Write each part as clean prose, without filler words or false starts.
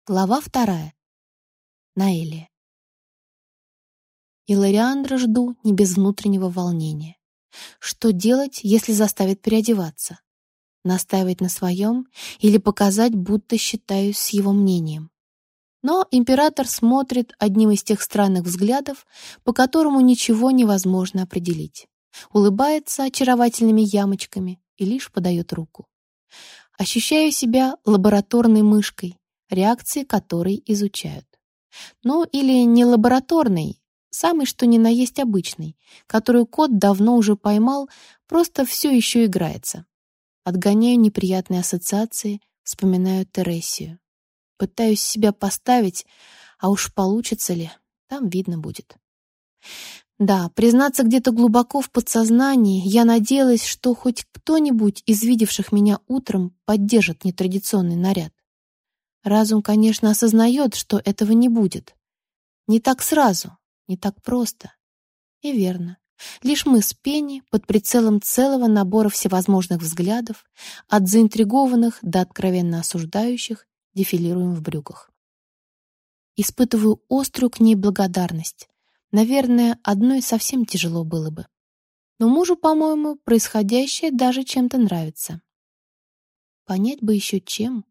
Глава 2. Наэлия. Илариандра жду не без внутреннего волнения. Что делать, если заставит переодеваться? Настаивать на своем или показать, будто считаюсь с его мнением? Но император смотрит одним из тех странных взглядов, по которому ничего невозможно определить. Улыбается очаровательными ямочками и лишь подает руку. Ощущаю себя лабораторной мышкой, реакции которой изучают. Ну, или не лабораторный, самый что ни на есть обычный, которую кот давно уже поймал, просто все еще играется. Отгоняю неприятные ассоциации, вспоминаю Тересию. Пытаюсь себя поставить, а уж получится ли, там видно будет. Да, признаться, где-то глубоко в подсознании я надеялась, что хоть кто-нибудь из видевших меня утром поддержит нетрадиционный наряд. Разум, конечно, осознает, что этого не будет. Не так сразу, не так просто. И верно. Лишь мы с Пенни под прицелом целого набора всевозможных взглядов, от заинтригованных до откровенно осуждающих, дефилируем в брюках. Испытываю острую к ней благодарность. Наверное, одной совсем тяжело было бы. Но мужу, по-моему, происходящее даже чем-то нравится. Понять бы еще чем.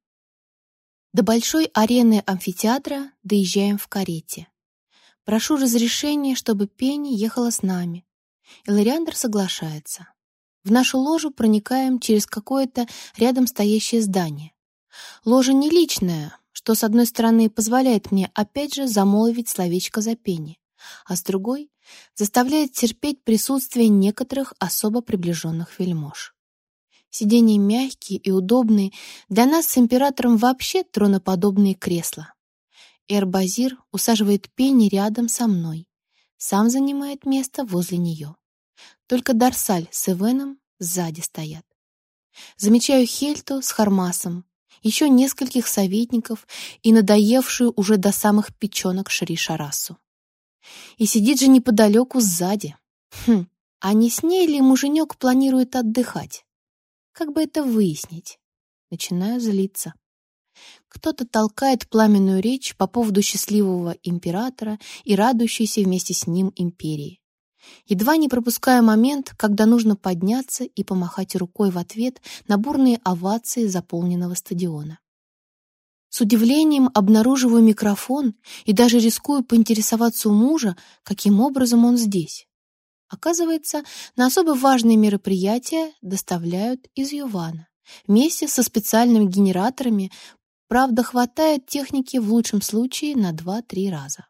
До большой арены амфитеатра доезжаем в карете. Прошу разрешения, чтобы Пенни ехала с нами. Илариандр соглашается. В нашу ложу проникаем через какое-то рядом стоящее здание. Ложа не личная, что с одной стороны позволяет мне опять же замолвить словечко за Пенни, а с другой заставляет терпеть присутствие некоторых особо приближенных вельмож. Сиденья мягкие и удобные, для нас с императором вообще троноподобные кресла. Эр-Базир усаживает Пенни рядом со мной, сам занимает место возле нее. Только Дарсаль с Эвеном сзади стоят. Замечаю Хельту с Хармасом, еще нескольких советников и надоевшую уже до самых печенок Шри-Шарасу. И сидит же неподалеку сзади. А не с ней ли муженек планирует отдыхать? Как бы это выяснить? Начинаю злиться. Кто-то толкает пламенную речь по поводу счастливого императора и радующейся вместе с ним империи. Едва не пропуская момент, когда нужно подняться и помахать рукой в ответ на бурные овации заполненного стадиона. С удивлением обнаруживаю микрофон и даже рискую поинтересоваться у мужа, каким образом он здесь. Оказывается, на особо важные мероприятия доставляют из Йована. Вместе со специальными генераторами, правда, хватает техники в лучшем случае на 2-3 раза.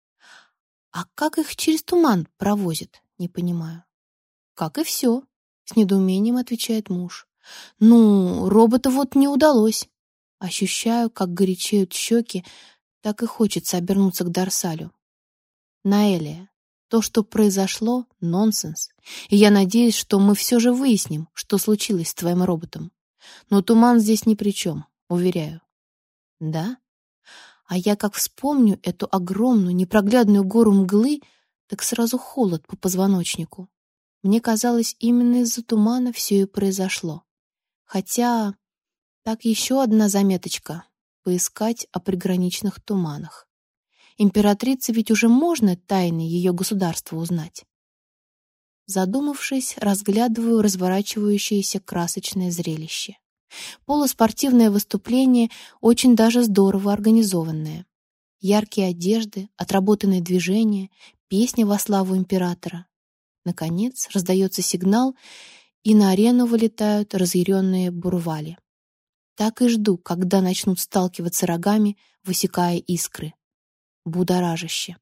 А как их через туман провозят, не понимаю. Как и все, с недоумением отвечает муж. Ну, робота вот не удалось. Ощущаю, как горячеют щеки, так и хочется обернуться к Дарсалю. Наэлия, то, что произошло, нонсенс. И я надеюсь, что мы все же выясним, что случилось с твоим роботом. Но туман здесь ни при чем, уверяю. Да? А я как вспомню эту огромную непроглядную гору мглы, так сразу холод по позвоночнику. Мне казалось, именно из-за тумана все и произошло. Хотя, так еще одна заметочка — поискать о приграничных туманах. Императрице ведь уже можно тайны ее государства узнать. Задумавшись, разглядываю разворачивающееся красочное зрелище. Полуспортивное выступление, очень даже здорово организованное. Яркие одежды, отработанные движения, песня во славу императора. Наконец раздается сигнал, и на арену вылетают разъяренные бурвали. Так и жду, когда начнут сталкиваться рогами, высекая искры. Будоражаще.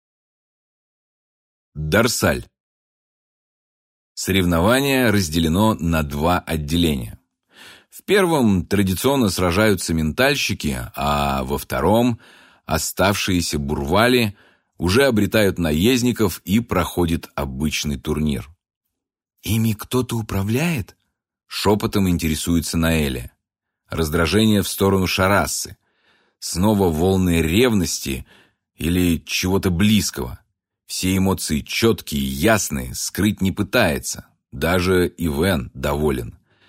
Дарсаль. Соревнование разделено на 2 отделения. В первом традиционно сражаются ментальщики, а во втором оставшиеся бурвали уже обретают наездников и проходит обычный турнир. «Ими кто-то управляет?» — шепотом интересуется Наэлия. Раздражение в сторону Шарассы. Снова волны ревности или чего-то близкого. Все эмоции четкие, ясные, скрыть не пытается. Даже Ивен доволен.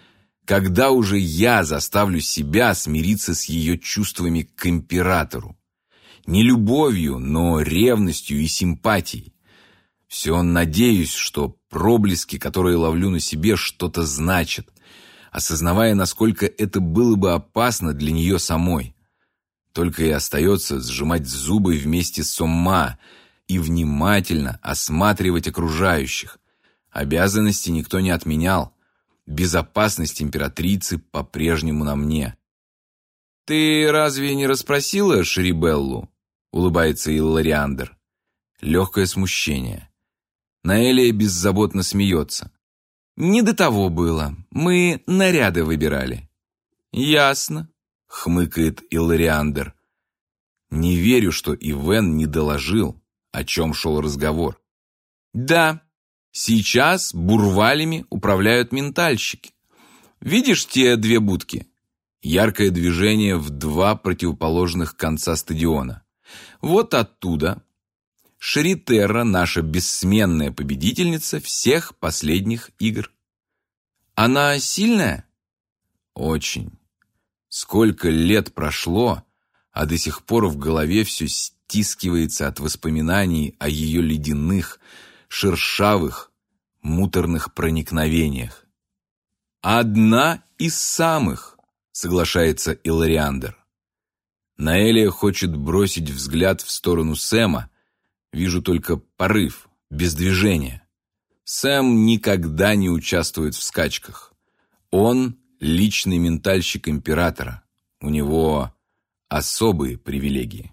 Когда уже я заставлю себя смириться с ее чувствами к императору? Не любовью, но ревностью и симпатией. Все надеюсь, что проблески, которые ловлю на себе, что-то значат, осознавая, насколько это было бы опасно для нее самой. Только и остается сжимать зубы вместе с Омма и внимательно осматривать окружающих. Обязанности никто не отменял. Безопасность императрицы по-прежнему на мне. «Ты разве не расспросила Шерибеллу?» — улыбается Иллариандр. Легкое смущение. Наэлия беззаботно смеется. «Не до того было. Мы наряды выбирали». «Ясно», — хмыкает Иллариандр. Не верю, что Ивен не доложил, о чем шел разговор. «Да, сейчас бурвалями управляют ментальщики. Видишь те две будки?» Яркое движение в два противоположных конца стадиона. Вот оттуда Шеритерра, наша бессменная победительница всех последних игр. Она сильная? Очень. Сколько лет прошло, а до сих пор в голове все стискивается от воспоминаний о ее ледяных, шершавых, муторных проникновениях. «Одна из самых», — соглашается Иллариандр. Наэлия хочет бросить взгляд в сторону Сэма. Вижу только порыв, без движения. Сэм никогда не участвует в скачках. Он личный ментальщик императора. У него особые привилегии.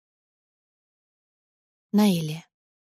Наэлия.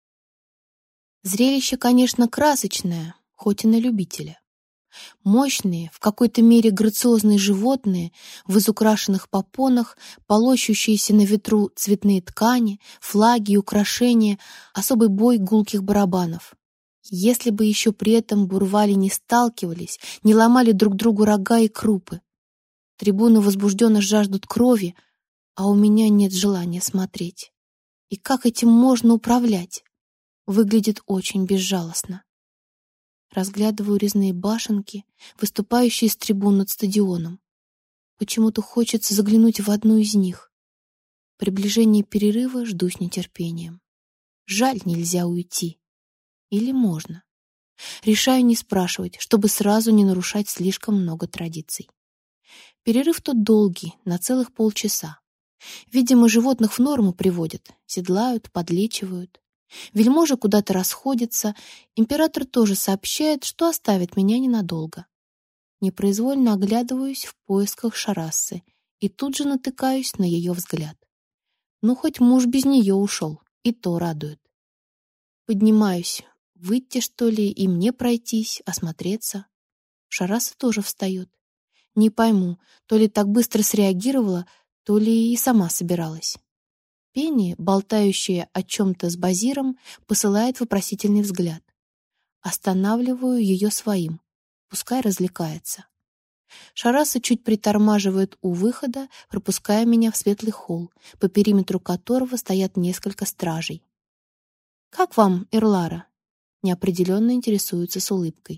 Зрелище, конечно, красочное, хоть и на любителя. Мощные, в какой-то мере грациозные животные, в изукрашенных попонах, полощущиеся на ветру цветные ткани, флаги и украшения, особый бой гулких барабанов. Если бы еще при этом бурвали не сталкивались, не ломали друг другу рога и крупы. Трибуны возбужденно жаждут крови, а у меня нет желания смотреть. И как этим можно управлять? Выглядит очень безжалостно. Разглядываю резные башенки, выступающие с трибун над стадионом. Почему-то хочется заглянуть в одну из них. Приближение перерыва жду с нетерпением. Жаль, нельзя уйти. Или можно? Решаю не спрашивать, чтобы сразу не нарушать слишком много традиций. Перерыв тут долгий, на целых полчаса. Видимо, животных в норму приводят, седлают, подлечивают. Вельможи куда-то расходятся, император тоже сообщает, что оставит меня ненадолго. Непроизвольно оглядываюсь в поисках Шарассы и тут же натыкаюсь на ее взгляд. Ну, хоть муж без нее ушел, и то радует. Поднимаюсь. Выйти, что ли, и мне пройтись, осмотреться? Шарасса тоже встает. Не пойму, то ли так быстро среагировала, то ли и сама собиралась. Пенни, болтающая о чем-то с Базиром, посылает вопросительный взгляд. Останавливаю ее своим. Пускай развлекается. Шарасса чуть притормаживает у выхода, пропуская меня в светлый холл, по периметру которого стоят несколько стражей. «Как вам, Ирлара?» Неопределенно интересуется с улыбкой.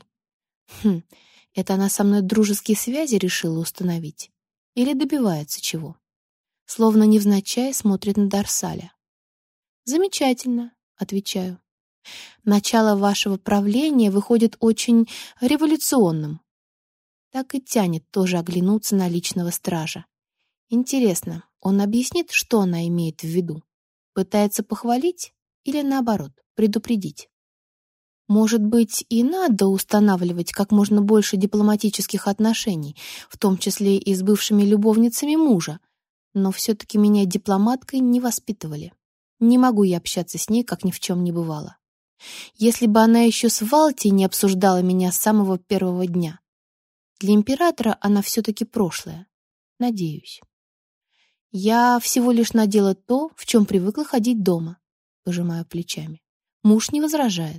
Это она со мной дружеские связи решила установить? Или добивается чего? Словно невзначай смотрит на Дарсаля. «Замечательно», — отвечаю. «Начало вашего правления выходит очень революционным». Так и тянет тоже оглянуться на личного стража. Интересно, он объяснит, что она имеет в виду? Пытается похвалить или, наоборот, предупредить? Может быть, и надо устанавливать как можно больше дипломатических отношений, в том числе и с бывшими любовницами мужа, но все-таки меня дипломаткой не воспитывали. Не могу я общаться с ней, как ни в чем не бывало. Если бы она еще с Валти не обсуждала меня с самого первого дня. Для императора она все-таки прошлое. Надеюсь. Я всего лишь надела то, в чем привыкла ходить дома. Пожимаю плечами. Муж не возражает.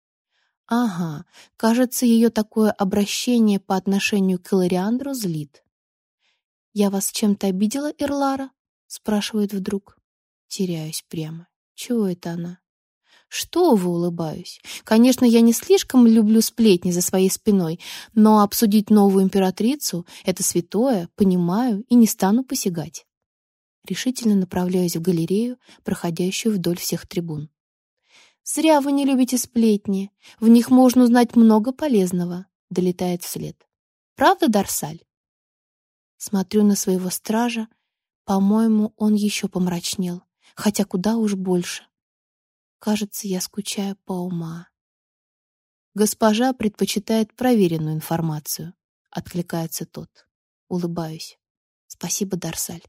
Ага, кажется, ее такое обращение по отношению к Иллариандру злит. «Я вас чем-то обидела, Ирлара?» — спрашивает вдруг. Теряюсь прямо. Чего это она? Что вы, улыбаюсь. Конечно, я не слишком люблю сплетни за своей спиной, но обсудить новую императрицу — это святое, понимаю и не стану посягать. Решительно направляюсь в галерею, проходящую вдоль всех трибун. «Зря вы не любите сплетни. В них можно узнать много полезного», — долетает вслед. «Правда, Дарсаль?» Смотрю на своего стража. По-моему, он еще помрачнел, хотя куда уж больше. Кажется, я скучаю по ума. «Госпожа предпочитает проверенную информацию», — откликается тот. Улыбаюсь. «Спасибо, Дарсаль».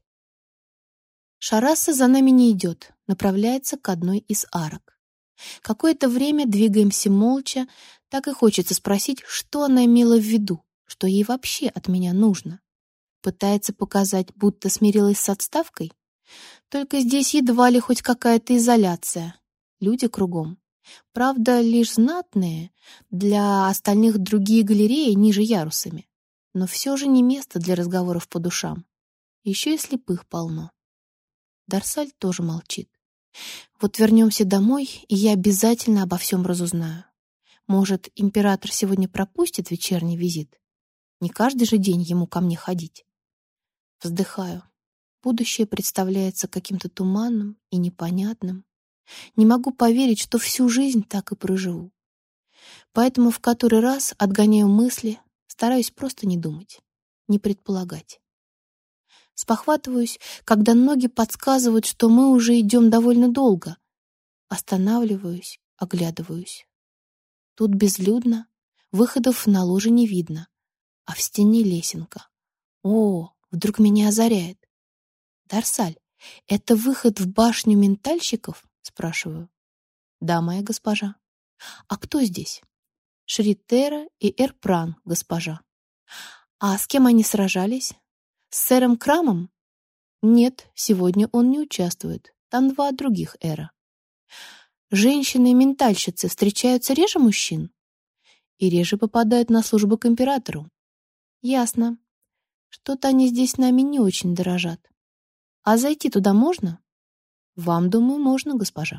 Шарасса за нами не идет, направляется к одной из арок. Какое-то время двигаемся молча, так и хочется спросить, что она имела в виду, что ей вообще от меня нужно. Пытается показать, будто смирилась с отставкой? Только здесь едва ли хоть какая-то изоляция. Люди кругом. Правда, лишь знатные, для остальных другие галереи ниже ярусами. Но все же не место для разговоров по душам. Еще и слепых полно. Дарсаль тоже молчит. Вот вернемся домой, и я обязательно обо всем разузнаю. Может, император сегодня пропустит вечерний визит? Не каждый же день ему ко мне ходить. Вздыхаю. Будущее представляется каким-то туманным и непонятным. Не могу поверить, что всю жизнь так и проживу. Поэтому в который раз отгоняю мысли, стараюсь просто не думать, не предполагать. Спохватываюсь, когда ноги подсказывают, что мы уже идем довольно долго. Останавливаюсь, оглядываюсь. Тут безлюдно, выходов на ложе не видно, а в стене лесенка. О, вдруг меня озаряет. «Дарсаль, это выход в башню ментальщиков?» — спрашиваю. «Да, моя госпожа». «А кто здесь?» «Шритера и Эрпран, госпожа». «А с кем они сражались? С сэром Крамом?» «Нет, сегодня он не участвует. Там 2 других эра». «Женщины и ментальщицы встречаются реже мужчин?» «И реже попадают на службу к императору». «Ясно. Что-то они здесь нами не очень дорожат. А зайти туда можно?» «Вам, думаю, можно, госпожа».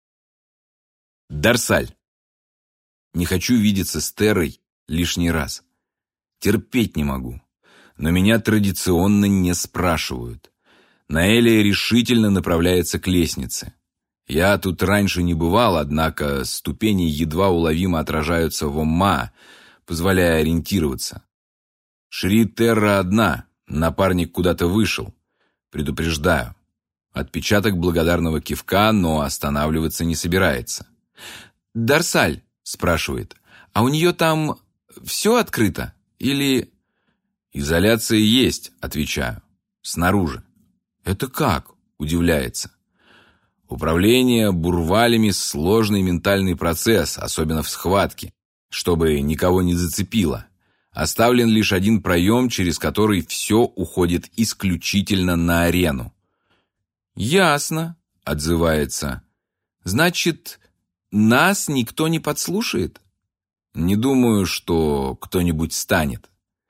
Дарсаль. Не хочу видеться с Террой лишний раз. Терпеть не могу. Но меня традиционно не спрашивают. Наэлия решительно направляется к лестнице. Я тут раньше не бывал, однако ступени едва уловимо отражаются в Омма, позволяя ориентироваться. Шри Терра одна, напарник куда-то вышел. Предупреждаю. Отпечаток благодарного кивка, но останавливаться не собирается. «Дарсаль», — спрашивает, — «а у нее там все открыто? Или...» «Изоляция есть», — отвечаю. «Снаружи». «Это как?» — удивляется. «Управление бурвалями — сложный ментальный процесс, особенно в схватке, чтобы никого не зацепило. Оставлен лишь один проем, через который все уходит исключительно на арену». «Ясно», — отзывается. «Значит, нас никто не подслушает?» «Не думаю, что кто-нибудь станет».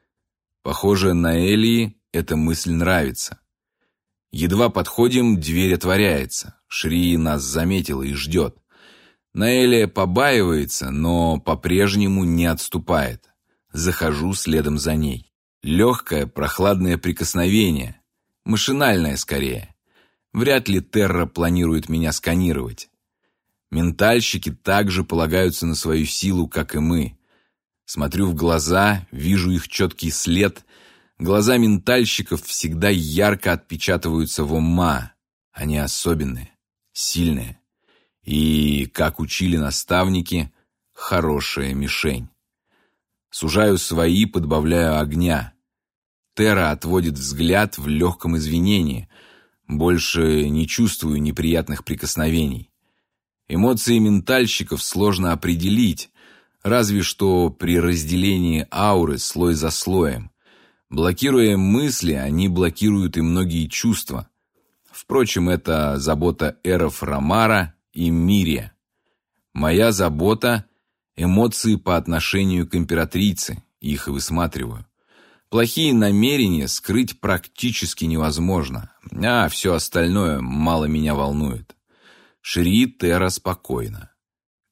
Похоже, Наэлии эта мысль нравится. Едва подходим, дверь отворяется. Шри нас заметила и ждет. Наэлия побаивается, но по-прежнему не отступает. Захожу следом за ней. Легкое, прохладное прикосновение. Машинальное скорее. Вряд ли Терра планирует меня сканировать. Ментальщики также полагаются на свою силу, как и мы. Смотрю в глаза, вижу их четкий след. Глаза ментальщиков всегда ярко отпечатываются в Омма. Они особенные, сильные. И, как учили наставники, хорошая мишень. Сужаю свои, подбавляю огня. Терра отводит взгляд в легком извинении. Больше не чувствую неприятных прикосновений. Эмоции ментальщиков сложно определить, разве что при разделении ауры слой за слоем. Блокируя мысли, они блокируют и многие чувства. Впрочем, это забота эров Рамара и Мирия. Моя забота — эмоции по отношению к императрице, их и высматриваю. Плохие намерения скрыть практически невозможно, а все остальное мало меня волнует. Шри Терра спокойна.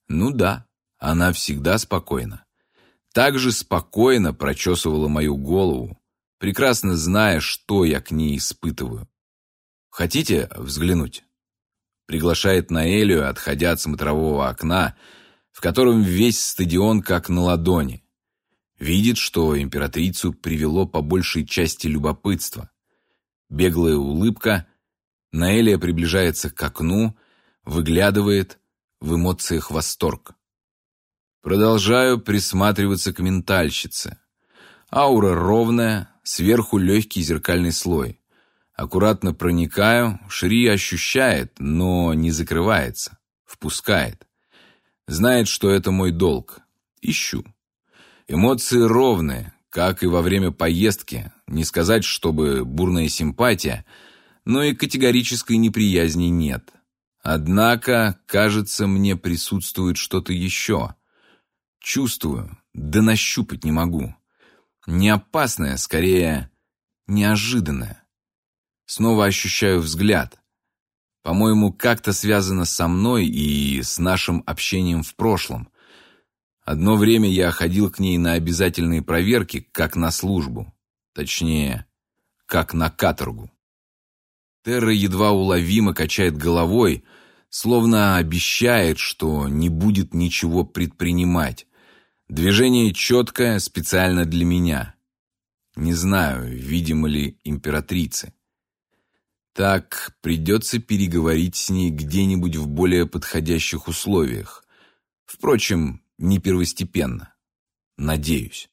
Ну да, она всегда спокойна. Так же спокойно прочесывала мою голову, прекрасно зная, что я к ней испытываю. «Хотите взглянуть?» Приглашает Наэлию, отходя от смотрового окна, в котором весь стадион как на ладони. Видит, что императрицу привело по большей части любопытство. Беглая улыбка. Наэлия приближается к окну, выглядывает, в эмоциях восторг. Продолжаю присматриваться к ментальщице. Аура ровная, сверху легкий зеркальный слой. Аккуратно проникаю, Шри ощущает, но не закрывается, впускает. Знает, что это мой долг. Ищу. Эмоции ровные, как и во время поездки. Не сказать, чтобы бурная симпатия, но и категорической неприязни нет. Однако, кажется, мне присутствует что-то еще. Чувствую, да нащупать не могу. Не опасное, скорее, неожиданное. Снова ощущаю взгляд. По-моему, как-то связано со мной и с нашим общением в прошлом. Одно время я ходил к ней на обязательные проверки, как на службу. Точнее, как на каторгу. Терра едва уловимо качает головой, словно обещает, что не будет ничего предпринимать. Движение четкое, специально для меня. Не знаю, видимо ли императрице. Так, придется переговорить с ней где-нибудь в более подходящих условиях. Впрочем, не первостепенно. Надеюсь.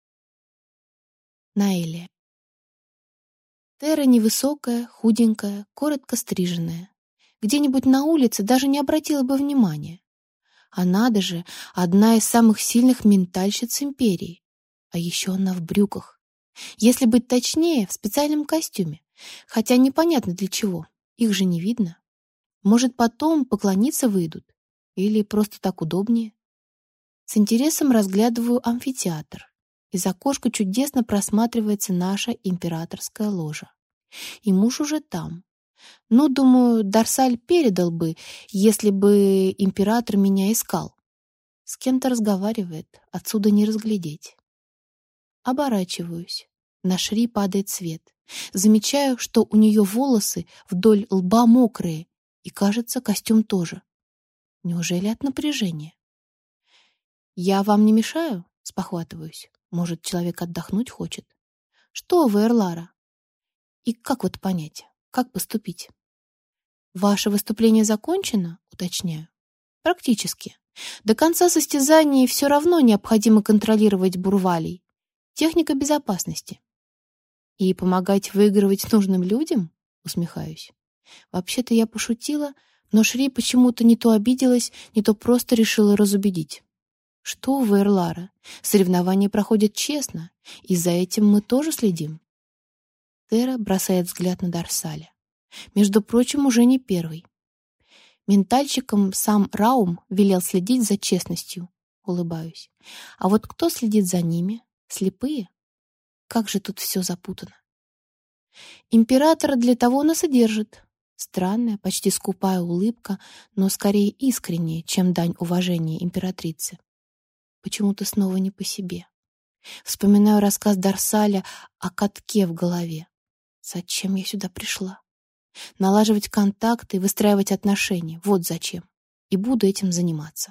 Наэлия. Терра невысокая, худенькая, коротко стриженная. Где-нибудь на улице даже не обратила бы внимания. А надо же, одна из самых сильных ментальщиц империи. А еще она в брюках. Если быть точнее, в специальном костюме. Хотя непонятно для чего. Их же не видно. Может, потом поклониться выйдут? Или просто так удобнее? С интересом разглядываю амфитеатр. Из окошка чудесно просматривается наша императорская ложа. И муж уже там. Ну, думаю, Дарсаль передал бы, если бы император меня искал. С кем-то разговаривает, отсюда не разглядеть. Оборачиваюсь. На Шри падает свет. Замечаю, что у нее волосы вдоль лба мокрые, и, кажется, костюм тоже. Неужели от напряжения? «Я вам не мешаю?» — спохватываюсь. Может, человек отдохнуть хочет? «Что вы, Эрлара?» И как вот понять, как поступить? «Ваше выступление закончено?» — уточняю. «Практически. До конца состязаний все равно необходимо контролировать бурвалей. Техника безопасности». «И помогать выигрывать нужным людям?» — усмехаюсь. Вообще-то я пошутила, но Шри почему-то не то обиделась, не то просто решила разубедить. «Что вы, Эрлара, соревнования проходят честно, и за этим мы тоже следим». Терра бросает взгляд на Дарсаля. Между прочим, уже не первый. Ментальщикам сам Раум велел следить за честностью. Улыбаюсь. А вот кто следит за ними? Слепые? Как же тут все запутано. Императора для того нас и держит. Странная, почти скупая улыбка, но скорее искренняя, чем дань уважения императрице. Почему-то снова не по себе. Вспоминаю рассказ Дарсаля о катке в голове. Зачем я сюда пришла? Налаживать контакты, выстраивать отношения. Вот зачем. И буду этим заниматься.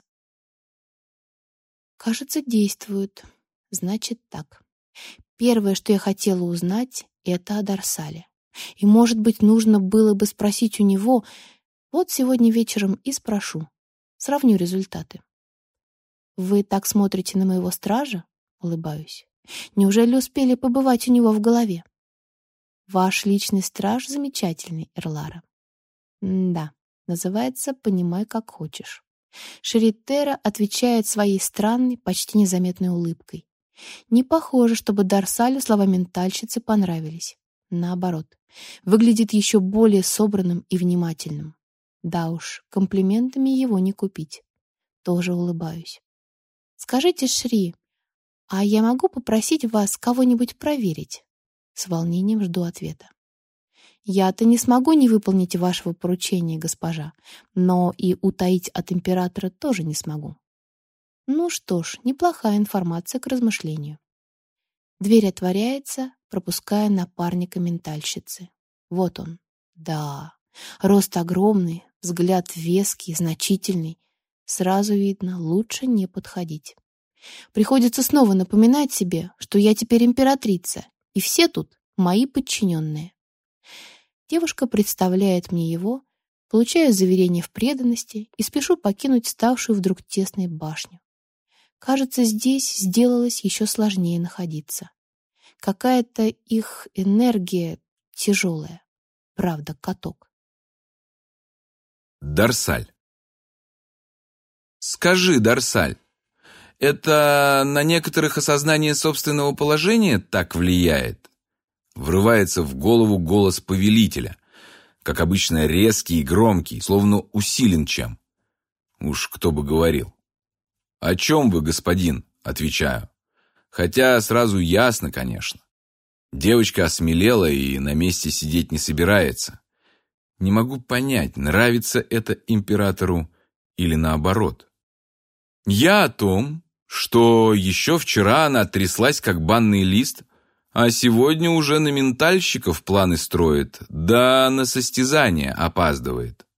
Кажется, действует. Значит так. Первое, что я хотела узнать, это о Дарсале. И, может быть, нужно было бы спросить у него. Вот сегодня вечером и спрошу. Сравню результаты. «Вы так смотрите на моего стража?» — улыбаюсь. «Неужели успели побывать у него в голове?» «Ваш личный страж замечательный, Эрлара». «Да, называется «Понимай, как хочешь». Шри Терра отвечает своей странной, почти незаметной улыбкой. Не похоже, чтобы Дарсалю слова ментальщицы понравились. Наоборот, выглядит еще более собранным и внимательным. Да уж, комплиментами его не купить. Тоже улыбаюсь. «Скажите, Шри, а я могу попросить вас кого-нибудь проверить?» С волнением жду ответа. Я-то не смогу не выполнить вашего поручения, госпожа, но и утаить от императора тоже не смогу. Ну что ж, неплохая информация к размышлению. Дверь отворяется, пропуская напарника ментальщицы. Вот он. Да, рост огромный, взгляд веский, значительный. Сразу видно, лучше не подходить. Приходится снова напоминать себе, что я теперь императрица, и все тут мои подчиненные. Девушка представляет мне его, получаю заверение в преданности и спешу покинуть ставшую вдруг тесной башню. Кажется, здесь сделалось еще сложнее находиться. Какая-то их энергия тяжелая. Правда, каток. Дарсаль. Скажи, Дарсаль, это на некоторых осознание собственного положения так влияет? Врывается в голову голос повелителя, как обычно резкий и громкий, словно усилен чем. Уж кто бы говорил. «О чем вы, господин?» — отвечаю. Хотя сразу ясно, конечно. Девочка осмелела и на месте сидеть не собирается. Не могу понять, нравится это императору или наоборот. Я о том, что еще вчера она тряслась, как банный лист, а сегодня уже на ментальщиков планы строит, да на состязание опаздывает.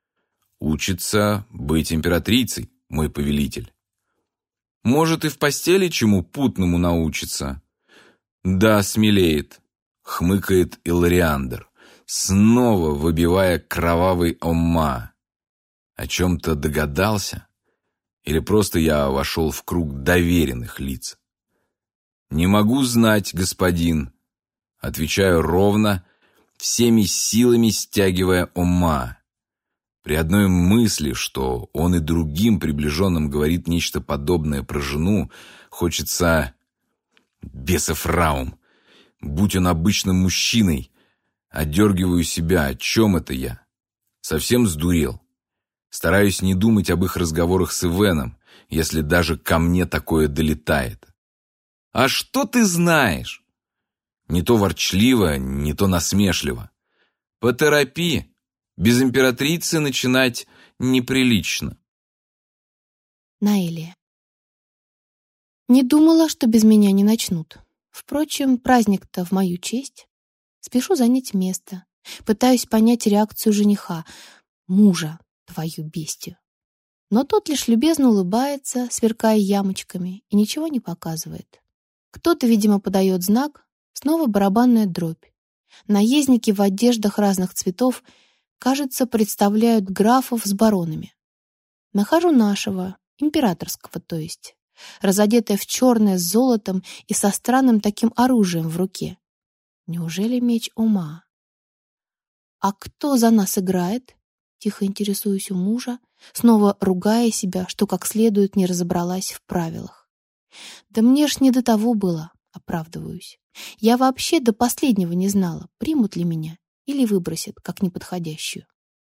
Учится быть императрицей, мой повелитель. Может, и в постели чему путному научится. Да, смелеет, хмыкает Илариандр, снова выбивая кровавый омма. О чем-то догадался? Или просто я вошел в круг доверенных лиц? «Не могу знать, господин», — отвечаю ровно, всеми силами стягивая омма. При одной мысли, что он и другим приближенным говорит нечто подобное про жену, хочется... Бесов раум! Будь он обычным мужчиной! Одергиваю себя, о чем это я? Совсем сдурел. Стараюсь не думать об их разговорах с Ивеном, если даже ко мне такое долетает. «А что ты знаешь?» Не то ворчливо, не то насмешливо. «Поторопи! Без императрицы начинать неприлично». Наэлия. Не думала, что без меня не начнут. Впрочем, праздник-то в мою честь. Спешу занять место. Пытаюсь понять реакцию жениха, мужа, твою бестию. Но тот лишь любезно улыбается, сверкая ямочками, и ничего не показывает. Кто-то, видимо, подает знак, снова барабанная дробь. Наездники в одеждах разных цветов, кажется, представляют графов с баронами. Нахожу нашего, императорского, то есть, разодетая в черное с золотом и со странным таким оружием в руке. Неужели меч ума? «А кто за нас играет?» Тихо интересуюсь у мужа, снова ругая себя, что как следует не разобралась в правилах. «Да мне ж не до того было», — оправдываюсь. «Я вообще до последнего не знала, примут ли меня или выбросят, как неподходящую».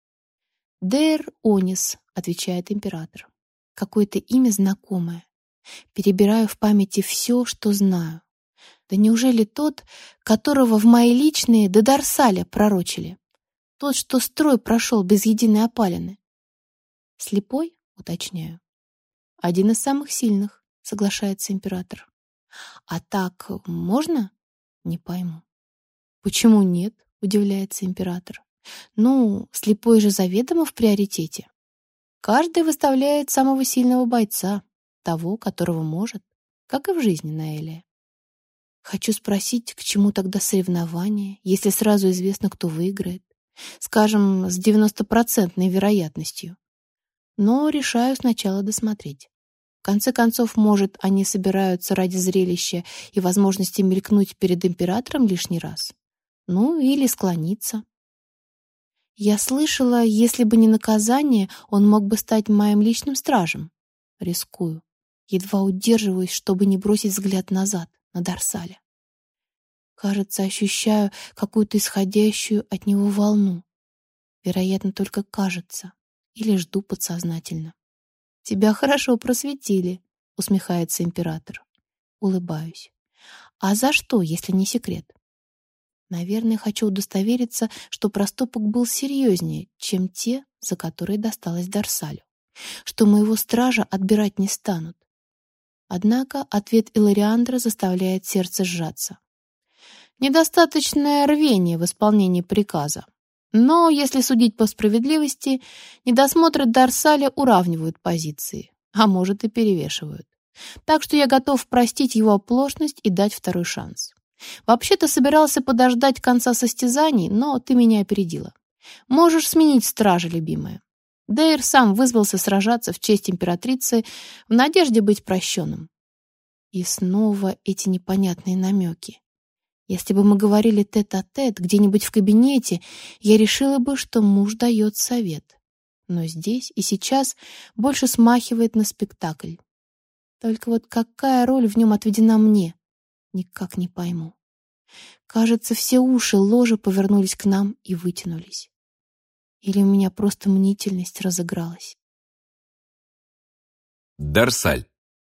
«Дейр Онис», — отвечает император. Какое-то имя знакомое. Перебираю в памяти все, что знаю. Да неужели тот, которого в мои личные до Дарсаля пророчили? Тот, что строй прошел без единой опалины. Слепой, уточняю. Один из самых сильных, соглашается император. А так можно? Не пойму. Почему нет? Удивляется император. Ну, слепой же заведомо в приоритете. Каждый выставляет самого сильного бойца, того, которого может, как и в жизни, Наэлия. Хочу спросить, к чему тогда соревнования, если сразу известно, кто выиграет? Скажем, с 90% вероятностью. Но решаю сначала досмотреть. В конце концов, может, они собираются ради зрелища и возможности мелькнуть перед императором лишний раз? Ну, или склониться. Я слышала, если бы не наказание, он мог бы стать моим личным стражем. Рискую. Едва удерживаюсь, чтобы не бросить взгляд назад, на Дарсаля. Кажется, ощущаю какую-то исходящую от него волну. Вероятно, только кажется. Или жду подсознательно. «Тебя хорошо просветили», — усмехается император. Улыбаюсь. «А за что, если не секрет?» Наверное, хочу удостовериться, что проступок был серьезнее, чем те, за которые досталось Дарсалю, что моего стража отбирать не станут. Однако ответ Илариандра заставляет сердце сжаться. Недостаточное рвение в исполнении приказа. Но, если судить по справедливости, недосмотры Дарсаля уравнивают позиции, а может и перевешивают. Так что я готов простить его оплошность и дать второй шанс. Вообще-то собирался подождать конца состязаний, но ты меня опередила. Можешь сменить стража, любимая. Дейр сам вызвался сражаться в честь императрицы в надежде быть прощенным. И снова эти непонятные намеки. Если бы мы говорили тет-а-тет где-нибудь в кабинете, я решила бы, что муж дает совет. Но здесь и сейчас больше смахивает на спектакль. Только вот какая роль в нем отведена мне, никак не пойму. Кажется, все уши ложа повернулись к нам и вытянулись. Или у меня просто мнительность разыгралась. Дарсаль.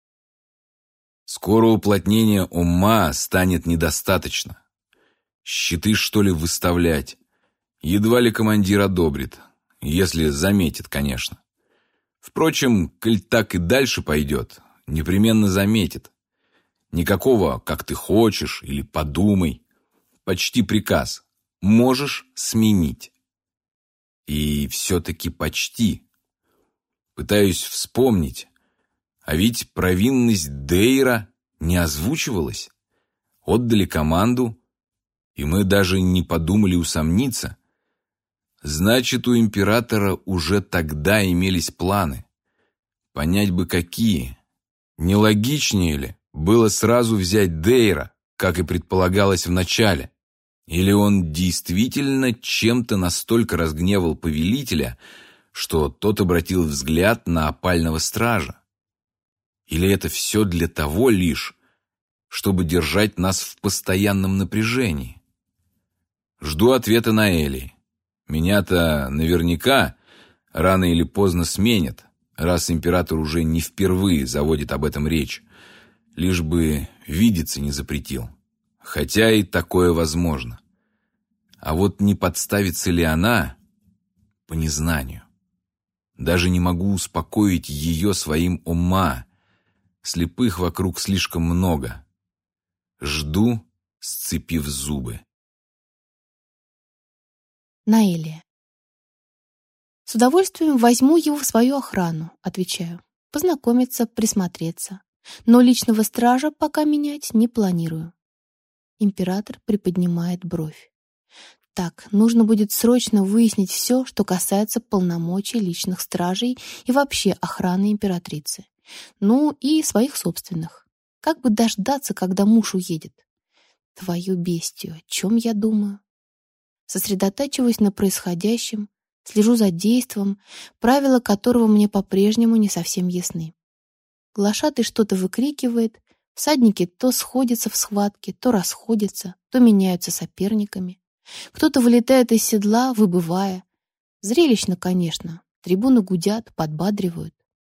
Скоро уплотнения ума станет недостаточно. Щиты, что ли, выставлять? Едва ли командир одобрит, если заметит, конечно. Впрочем, коль так и дальше пойдет, непременно заметит. Никакого «как ты хочешь» или «подумай». Почти приказ. Можешь сменить. И все-таки почти. Пытаюсь вспомнить. А ведь провинность Дейра не озвучивалась. Отдали команду, и мы даже не подумали усомниться. Значит, у императора уже тогда имелись планы. Понять бы, какие. Нелогичнее ли было сразу взять Дейра, как и предполагалось в начале? Или он действительно чем-то настолько разгневал повелителя, что тот обратил взгляд на опального стража? Или это все для того лишь, чтобы держать нас в постоянном напряжении? Жду ответа на Элии. Меня-то наверняка рано или поздно сменят, раз император уже не впервые заводит об этом речь, лишь бы видеться не запретил. Хотя и такое возможно. А вот не подставится ли она по незнанию? Даже не могу успокоить ее своим ума. Слепых вокруг слишком много. Жду, сцепив зубы. Наэлия. С удовольствием возьму его в свою охрану, отвечаю. Познакомиться, присмотреться. Но личного стража пока менять не планирую. Император приподнимает бровь. Так, нужно будет срочно выяснить все, что касается полномочий личных стражей и вообще охраны императрицы. Ну и своих собственных. Как бы дождаться, когда муж уедет? Твою бестию, о чем я думаю? Сосредотачиваюсь на происходящем, слежу за действом, правила которого мне по-прежнему не совсем ясны. Глашатый что-то выкрикивает, всадники то сходятся в схватке, то расходятся, то меняются соперниками. Кто-то вылетает из седла, выбывая. Зрелищно, конечно, трибуны гудят, подбадривают.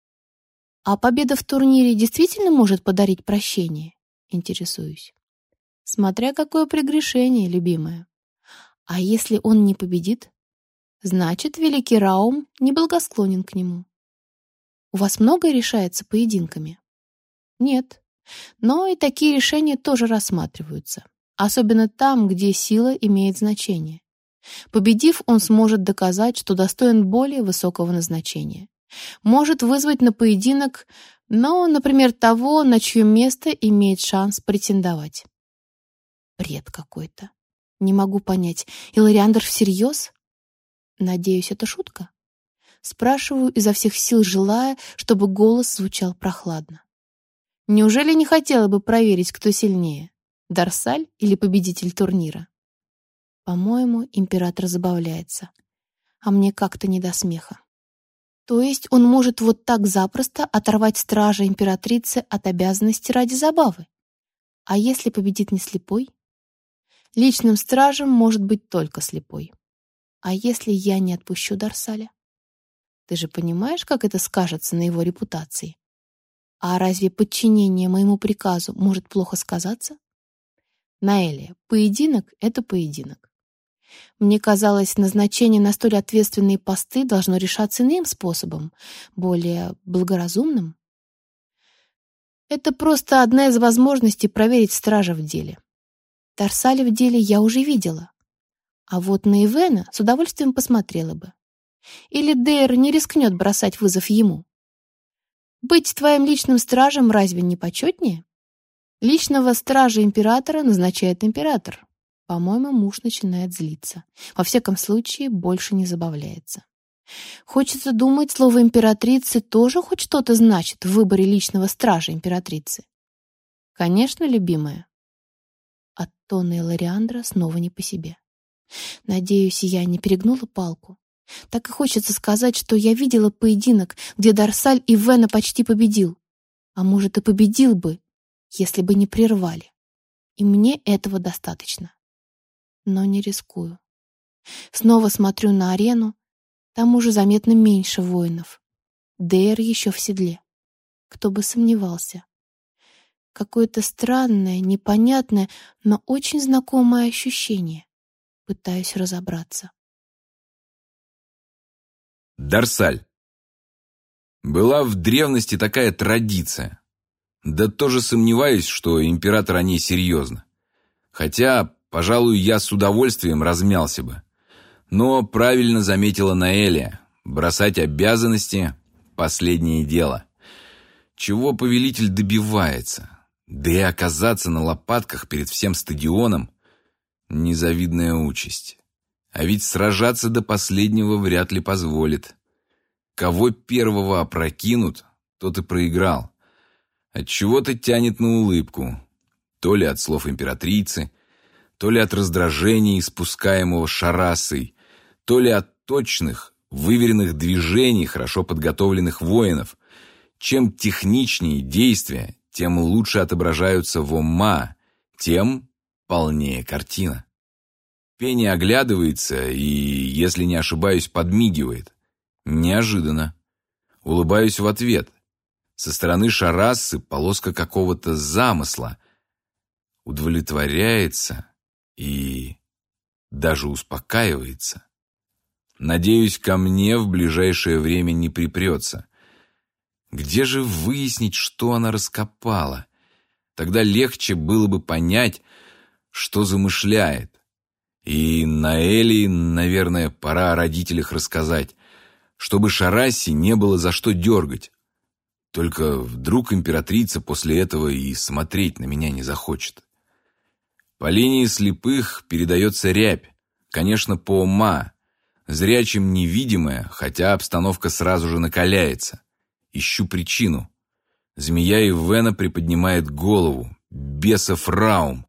А победа в турнире действительно может подарить прощение? Интересуюсь. Смотря какое прегрешение, любимая. А если он не победит? Значит, великий Раум неблагосклонен к нему. У вас многое решается поединками? Нет. Но и такие решения тоже рассматриваются. Особенно там, где сила имеет значение. Победив, он сможет доказать, что достоин более высокого назначения. Может вызвать на поединок, но, например, того, на чье место имеет шанс претендовать. Бред какой-то. Не могу понять, Илариандр всерьез? Надеюсь, это шутка? Спрашиваю изо всех сил, желая, чтобы голос звучал прохладно. Неужели не хотела бы проверить, кто сильнее? Дарсаль или победитель турнира? По-моему, император забавляется. А мне как-то не до смеха. То есть он может вот так запросто оторвать стража императрицы от обязанности ради забавы? А если победит не слепой? Личным стражем может быть только слепой. А если я не отпущу Дарсаля? Ты же понимаешь, как это скажется на его репутации? А разве подчинение моему приказу может плохо сказаться? Наэлия, поединок — это поединок. Мне казалось, назначение на столь ответственные посты должно решаться иным способом, более благоразумным. Это просто одна из возможностей проверить стража в деле. Дарсаля в деле я уже видела. А вот на Ивена с удовольствием посмотрела бы. Или Дейр не рискнет бросать вызов ему. Быть твоим личным стражем разве не почетнее? Личного стража императора назначает император. По-моему, муж начинает злиться. Во всяком случае, больше не забавляется. Хочется думать, слово императрицы тоже хоть что-то значит в выборе личного стража императрицы. Конечно, любимая. От тона Элариандра снова не по себе. Надеюсь, я не перегнула палку. Так и хочется сказать, что я видела поединок, где Дарсаль Ивена почти победил. А может, и победил бы, если бы не прервали. И мне этого достаточно. Но не рискую. Снова смотрю на арену. Там уже заметно меньше воинов. Дейр еще в седле. Кто бы сомневался. Какое-то странное, непонятное, но очень знакомое ощущение. Пытаюсь разобраться. Дарсаль. Была в древности такая традиция. Да тоже сомневаюсь, что император о ней серьезно. Хотя, пожалуй, я с удовольствием размялся бы. Но правильно заметила Наэлия. Бросать обязанности – последнее дело. Чего повелитель добивается? Да и оказаться на лопатках перед всем стадионом – незавидная участь. А ведь сражаться до последнего вряд ли позволит. Кого первого опрокинут, тот и проиграл. Отчего-то тянет на улыбку. То ли от слов императрицы, то ли от раздражения, испускаемого Шарасой, то ли от точных, выверенных движений хорошо подготовленных воинов. Чем техничнее действия, тем лучше отображаются в ума, тем полнее картина. Пенни оглядывается и, если не ошибаюсь, подмигивает. Неожиданно. Улыбаюсь в ответ. Со стороны Шарасы полоска какого-то замысла. Удовлетворяется и даже успокаивается. Надеюсь, ко мне в ближайшее время не припрется. Где же выяснить, что она раскопала? Тогда легче было бы понять, что замышляет. И Наэлии, наверное, пора о родителях рассказать, чтобы Шарасе не было за что дергать. Только вдруг императрица после этого и смотреть на меня не захочет. По линии слепых передается рябь, конечно, по ума. Зрячим невидимая, хотя обстановка сразу же накаляется. Ищу причину. Змея Ивена приподнимает голову. Бесов раум.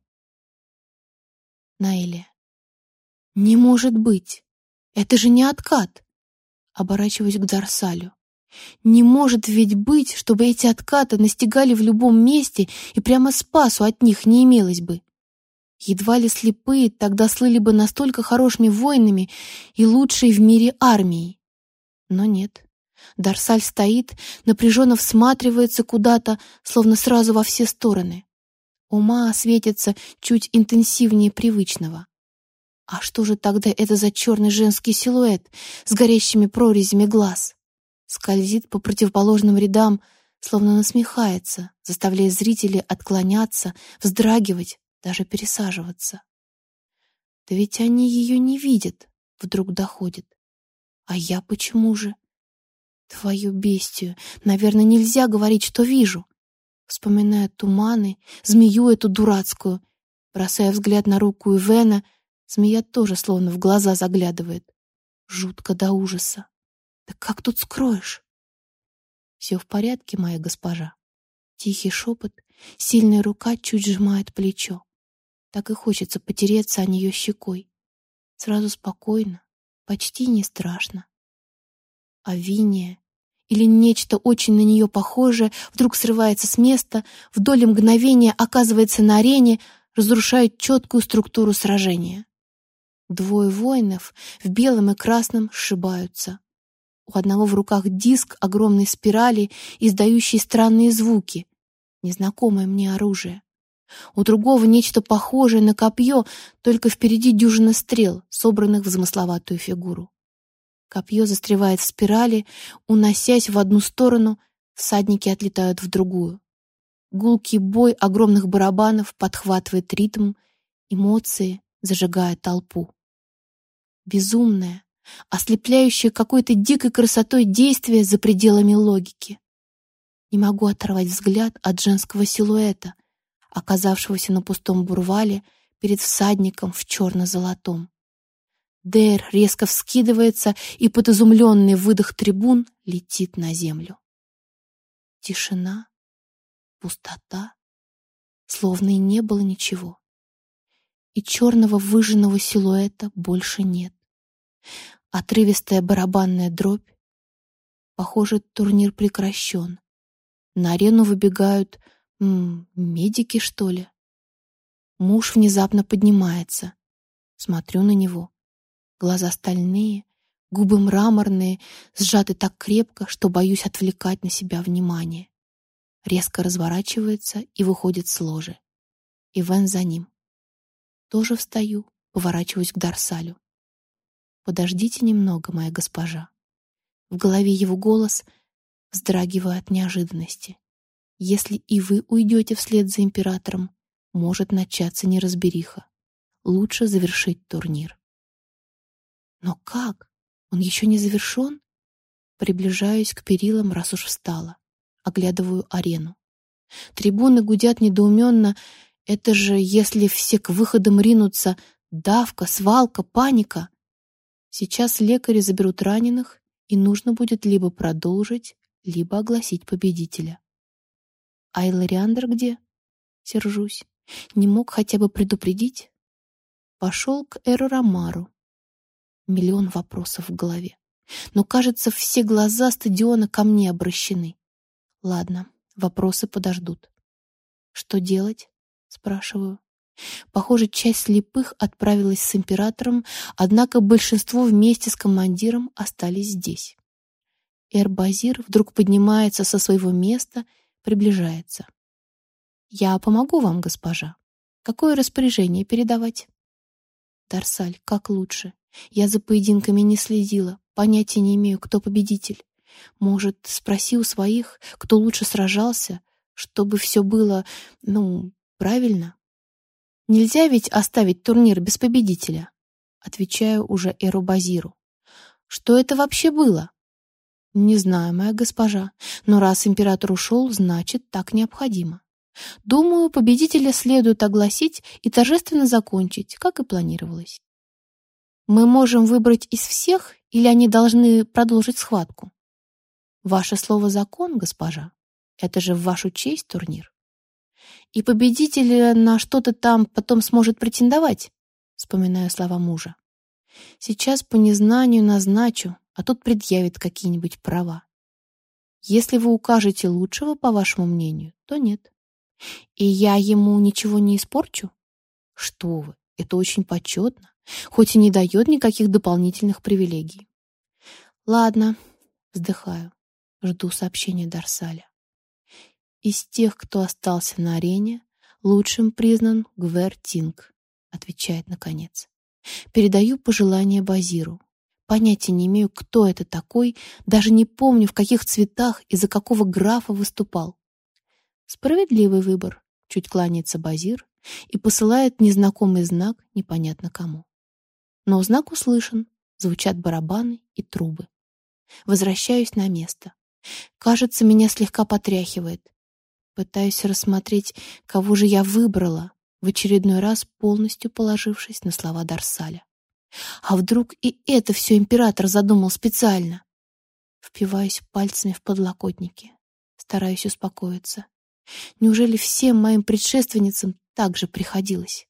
Наэлия. Не может быть. Это же не откат. Оборачиваюсь к Дарсалю. Не может ведь быть, чтобы эти откаты настигали в любом месте и прямо спасу от них не имелось бы. Едва ли слепые тогда слыли бы настолько хорошими воинами и лучшей в мире армией. Но нет. Дарсаль стоит, напряженно всматривается куда-то, словно сразу во все стороны. Ума светится чуть интенсивнее привычного. А что же тогда это за черный женский силуэт с горящими прорезями глаз? Скользит по противоположным рядам, словно насмехается, заставляя зрителей отклоняться, вздрагивать, даже пересаживаться. Да ведь они ее не видят, вдруг доходит. А я почему же? Твою бестию, наверное, нельзя говорить, что вижу. Вспоминая туманы, змею эту дурацкую, бросая взгляд на руку Ивена, змея тоже словно в глаза заглядывает. Жутко до ужаса. Да как тут скроешь? Все в порядке, моя госпожа. Тихий шепот, сильная рука чуть сжимает плечо. Так и хочется потереться о нее щекой. Сразу спокойно, почти не страшно. А Виния или нечто очень на нее похожее вдруг срывается с места, в доли мгновения оказывается на арене, разрушает четкую структуру сражения. Двое воинов в белом и красном сшибаются. У одного в руках диск огромной спирали, издающий странные звуки. Незнакомое мне оружие. У другого нечто похожее на копье, только впереди дюжина стрел, собранных в замысловатую фигуру. Копье застревает в спирали, уносясь в одну сторону, всадники отлетают в другую. Гулкий бой огромных барабанов подхватывает ритм, эмоции зажигают толпу. Безумное, ослепляющее какой-то дикой красотой действие за пределами логики. Не могу оторвать взгляд от женского силуэта, оказавшегося на пустом бурвале перед всадником в черно-золотом. Дейр резко вскидывается и под изумленный выдох трибун летит на землю. Тишина, пустота, словно и не было ничего. И черного выжженного силуэта больше нет. Отрывистая барабанная дробь. Похоже, турнир прекращен. На арену выбегают медики, что ли? Муж внезапно поднимается. Смотрю на него. Глаза стальные, губы мраморные, сжаты так крепко, что боюсь отвлекать на себя внимание. Резко разворачивается и выходит с ложи. Ивен за ним. Тоже встаю, поворачиваюсь к Дарсалю. «Подождите немного, моя госпожа». В голове его голос, вздрагиваю от неожиданности. Если и вы уйдете вслед за императором, может начаться неразбериха. Лучше завершить турнир. Но как? Он еще не завершен? Приближаюсь к перилам, раз уж встала. Оглядываю арену. Трибуны гудят недоуменно. Это же, если все к выходам ринутся, давка, свалка, паника. Сейчас лекари заберут раненых, и нужно будет либо продолжить, либо огласить победителя. А Элариандр где? Сержусь. Не мог хотя бы предупредить? Пошел к Эру-Рамару. Миллион вопросов в голове. Но, кажется, все глаза стадиона ко мне обращены. Ладно, вопросы подождут. Что делать? Спрашиваю. Похоже, часть слепых отправилась с императором, однако большинство вместе с командиром остались здесь. Эр-Базир вдруг поднимается со своего места, приближается. «Я помогу вам, госпожа. Какое распоряжение передавать?» «Дарсаль, как лучше? Я за поединками не следила, понятия не имею, кто победитель. Может, спроси у своих, кто лучше сражался, чтобы все было, правильно?» «Нельзя ведь оставить турнир без победителя?» Отвечаю уже Эру-Базиру. «Что это вообще было?» «Не знаю, моя госпожа, но раз император ушел, значит, так необходимо. Думаю, победителя следует огласить и торжественно закончить, как и планировалось. Мы можем выбрать из всех, или они должны продолжить схватку?» «Ваше слово закон, госпожа. Это же в вашу честь турнир. И победитель на что-то там потом сможет претендовать», вспоминаю слова мужа. «Сейчас по незнанию назначу, а тут предъявит какие-нибудь права. Если вы укажете лучшего, по вашему мнению, то нет. И я ему ничего не испорчу? Что вы, это очень почетно, хоть и не дает никаких дополнительных привилегий». «Ладно», вздыхаю, жду сообщения Дарсаля. «Из тех, кто остался на арене, лучшим признан Гвер Тинг», отвечает наконец. Передаю пожелание Базиру. Понятия не имею, кто это такой, даже не помню, в каких цветах и за какого графа выступал. «Справедливый выбор», чуть кланяется Базир и посылает незнакомый знак непонятно кому. Но знак услышан, звучат барабаны и трубы. Возвращаюсь на место. Кажется, меня слегка потряхивает. Пытаюсь рассмотреть, кого же я выбрала, в очередной раз полностью положившись на слова Дарсаля. А вдруг и это все император задумал специально? Впиваюсь пальцами в подлокотники. Стараюсь успокоиться. Неужели всем моим предшественницам так же приходилось?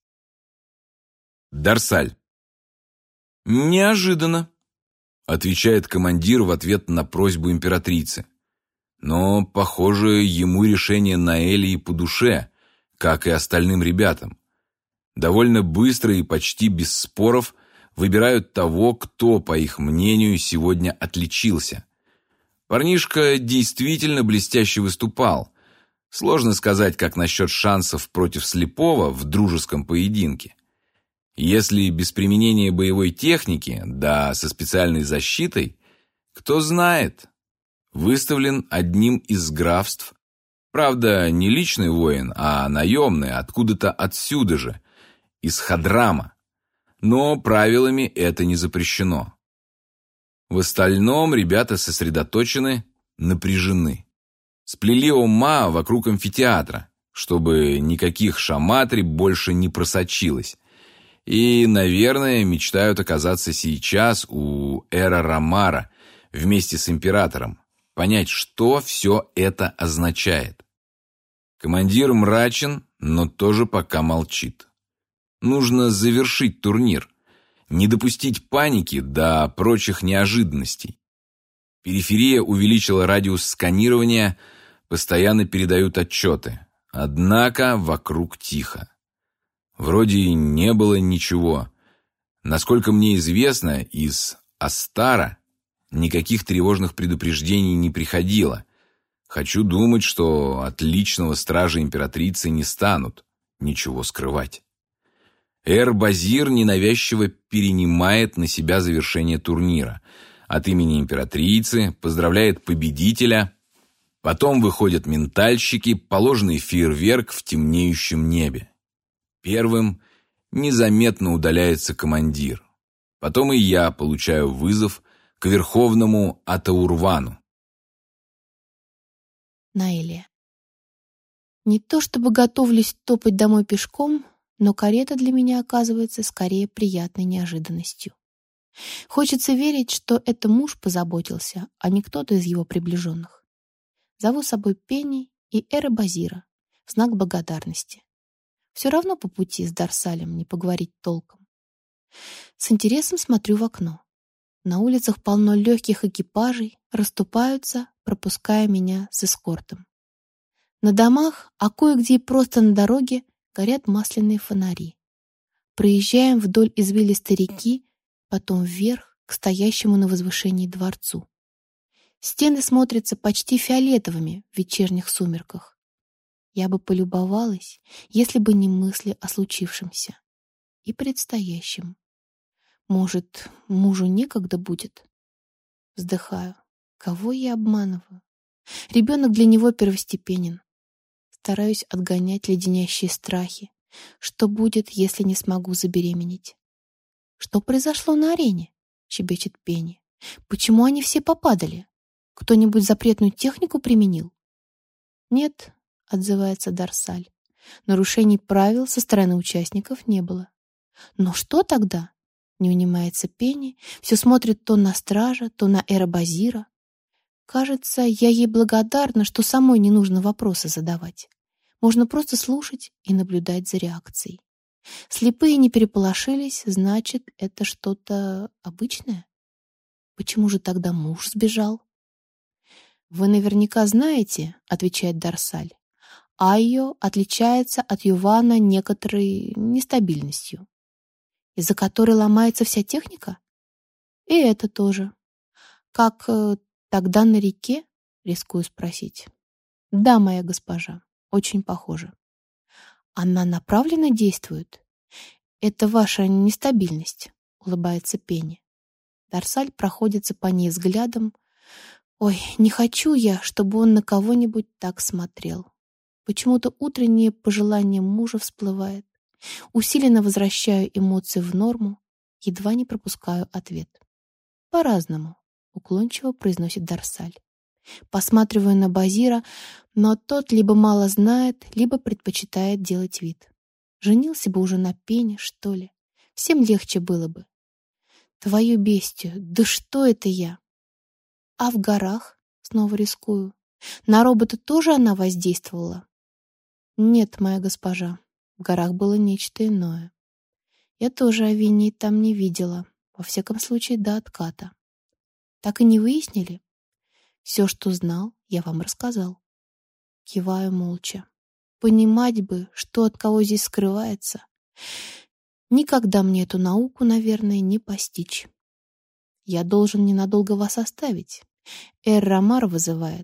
Дарсаль. «Неожиданно», — отвечает командир в ответ на просьбу императрицы. Но, похоже, ему решение Наэлии по душе, как и остальным ребятам. Довольно быстро и почти без споров выбирают того, кто, по их мнению, сегодня отличился. Парнишка действительно блестяще выступал. Сложно сказать, как насчет шансов против слепого в дружеском поединке. Если без применения боевой техники, да со специальной защитой, кто знает, выставлен одним из графств, правда, не личный воин, а наемный, откуда-то отсюда же, из Хадрама, но правилами это не запрещено. В остальном ребята сосредоточены, напряжены. Сплели ума вокруг амфитеатра, чтобы никаких шаматри больше не просочилось. И, наверное, мечтают оказаться сейчас у Эра Рамара вместе с императором, понять, что все это означает. Командир мрачен, но тоже пока молчит. Нужно завершить турнир, не допустить паники до прочих неожиданностей. Периферия увеличила радиус сканирования, постоянно передают отчеты. Однако вокруг тихо. Вроде и не было ничего. Насколько мне известно, из Астара никаких тревожных предупреждений не приходило. Хочу думать, что от личного стража императрицы не станут ничего скрывать. Эр-Базир ненавязчиво перенимает на себя завершение турнира. От имени императрицы поздравляет победителя. Потом выходят ментальщики, положенный фейерверк в темнеющем небе. Первым незаметно удаляется командир. Потом и я получаю вызов к верховному Атаурвану. Наэлия. Не то чтобы готовлюсь топать домой пешком, но карета для меня оказывается скорее приятной неожиданностью. Хочется верить, что это муж позаботился, а не кто-то из его приближенных. Зову с собой Пенни и Эра Базира в знак благодарности. Все равно по пути с Дарсалем не поговорить толком. С интересом смотрю в окно. На улицах полно легких экипажей, расступаются, пропуская меня с эскортом. На домах, а кое-где и просто на дороге, горят масляные фонари. Проезжаем вдоль извилистой реки, потом вверх к стоящему на возвышении дворцу. Стены смотрятся почти фиолетовыми в вечерних сумерках. Я бы полюбовалась, если бы не мысли о случившемся и предстоящем. Может, мужу некогда будет? Вздыхаю. Кого я обманываю? Ребенок для него первостепенен. Стараюсь отгонять леденящие страхи. Что будет, если не смогу забеременеть? «Что произошло на арене?» — щебечет Пенни. «Почему они все попадали? Кто-нибудь запретную технику применил?» «Нет», — отзывается Дарсаль. «Нарушений правил со стороны участников не было». «Но что тогда?» — не унимается Пенни. Все смотрит то на стража, то на Эра Базира. Кажется, я ей благодарна, что самой не нужно вопросы задавать. Можно просто слушать и наблюдать за реакцией. Слепые не переполошились, значит, это что-то обычное. Почему же тогда муж сбежал? «Вы наверняка знаете, — отвечает Дарсаль, — Айо отличается от Ювана некоторой нестабильностью, из-за которой ломается вся техника? И это тоже. Как тогда на реке?» — рискую спросить. «Да, моя госпожа, очень похоже». «Она направленно действует?» «Это ваша нестабильность», — улыбается Пенни. Дарсаль проходится по ней взглядом. Ой, не хочу я, чтобы он на кого-нибудь так смотрел. Почему-то утреннее пожелание мужа всплывает. Усиленно возвращаю эмоции в норму, едва не пропускаю ответ. «По-разному», — уклончиво произносит Дарсаль. Посматриваю на Базира, но тот либо мало знает, либо предпочитает делать вид. Женился бы уже на Пене, что ли. Всем легче было бы. Твою бестию, да что это я? А в горах? Снова рискую. На робота тоже она воздействовала? Нет, моя госпожа, в горах было нечто иное. Я тоже Авинии там не видела, во всяком случае до отката. Так и не выяснили? Все, что знал, я вам рассказал. Киваю молча. Понимать бы, что от кого здесь скрывается. Никогда мне эту науку, наверное, не постичь. Я должен ненадолго вас оставить. Эр Рамар вызывает.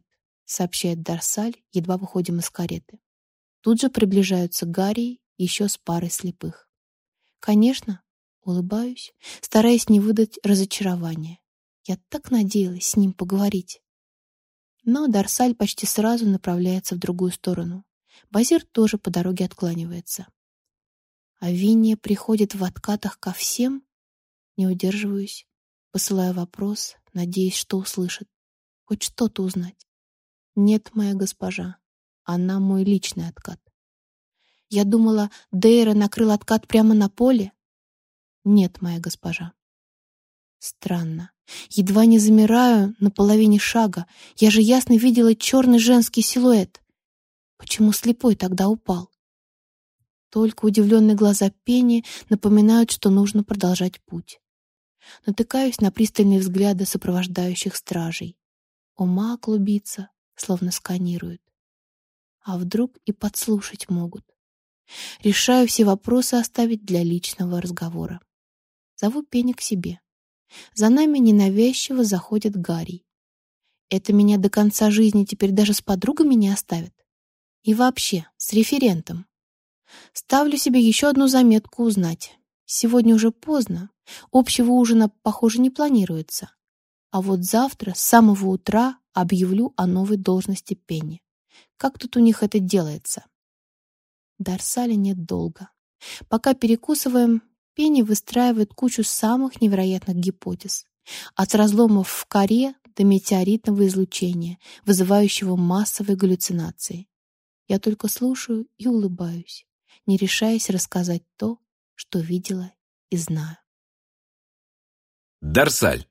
сообщает Дарсаль, едва выходим из кареты. Тут же приближаются Гарри еще с парой слепых. Конечно, улыбаюсь, стараясь не выдать разочарования. Я так надеялась с ним поговорить. Но Дарсаль почти сразу направляется в другую сторону. Базир тоже по дороге откланивается. А Винния приходит в откатах ко всем? Не удерживаюсь, посылаю вопрос, надеясь, что услышит. Хоть что-то узнать. Нет, моя госпожа, она мой личный откат. Я думала, Дейра накрыл откат прямо на поле. Нет, моя госпожа. Странно. Едва не замираю на половине шага. Я же ясно видела черный женский силуэт. Почему слепой тогда упал? Только удивленные глаза Пенни напоминают, что нужно продолжать путь. Натыкаюсь на пристальные взгляды сопровождающих стражей. Ума клубится, словно сканируют. А вдруг и подслушать могут. Решаю все вопросы оставить для личного разговора. Зову Пенни к себе. За нами ненавязчиво заходит Гарри. Это меня до конца жизни теперь даже с подругами не оставит. И вообще, с референтом. Ставлю себе еще одну заметку узнать. Сегодня уже поздно. Общего ужина, похоже, не планируется. А вот завтра с самого утра объявлю о новой должности Пенни. Как тут у них это делается? Дарсаля нет долго. Пока перекусываем, Пенни выстраивает кучу самых невероятных гипотез. От разломов в коре до метеоритного излучения, вызывающего массовые галлюцинации. Я только слушаю и улыбаюсь, не решаясь рассказать то, что видела и знаю. Дарсаль.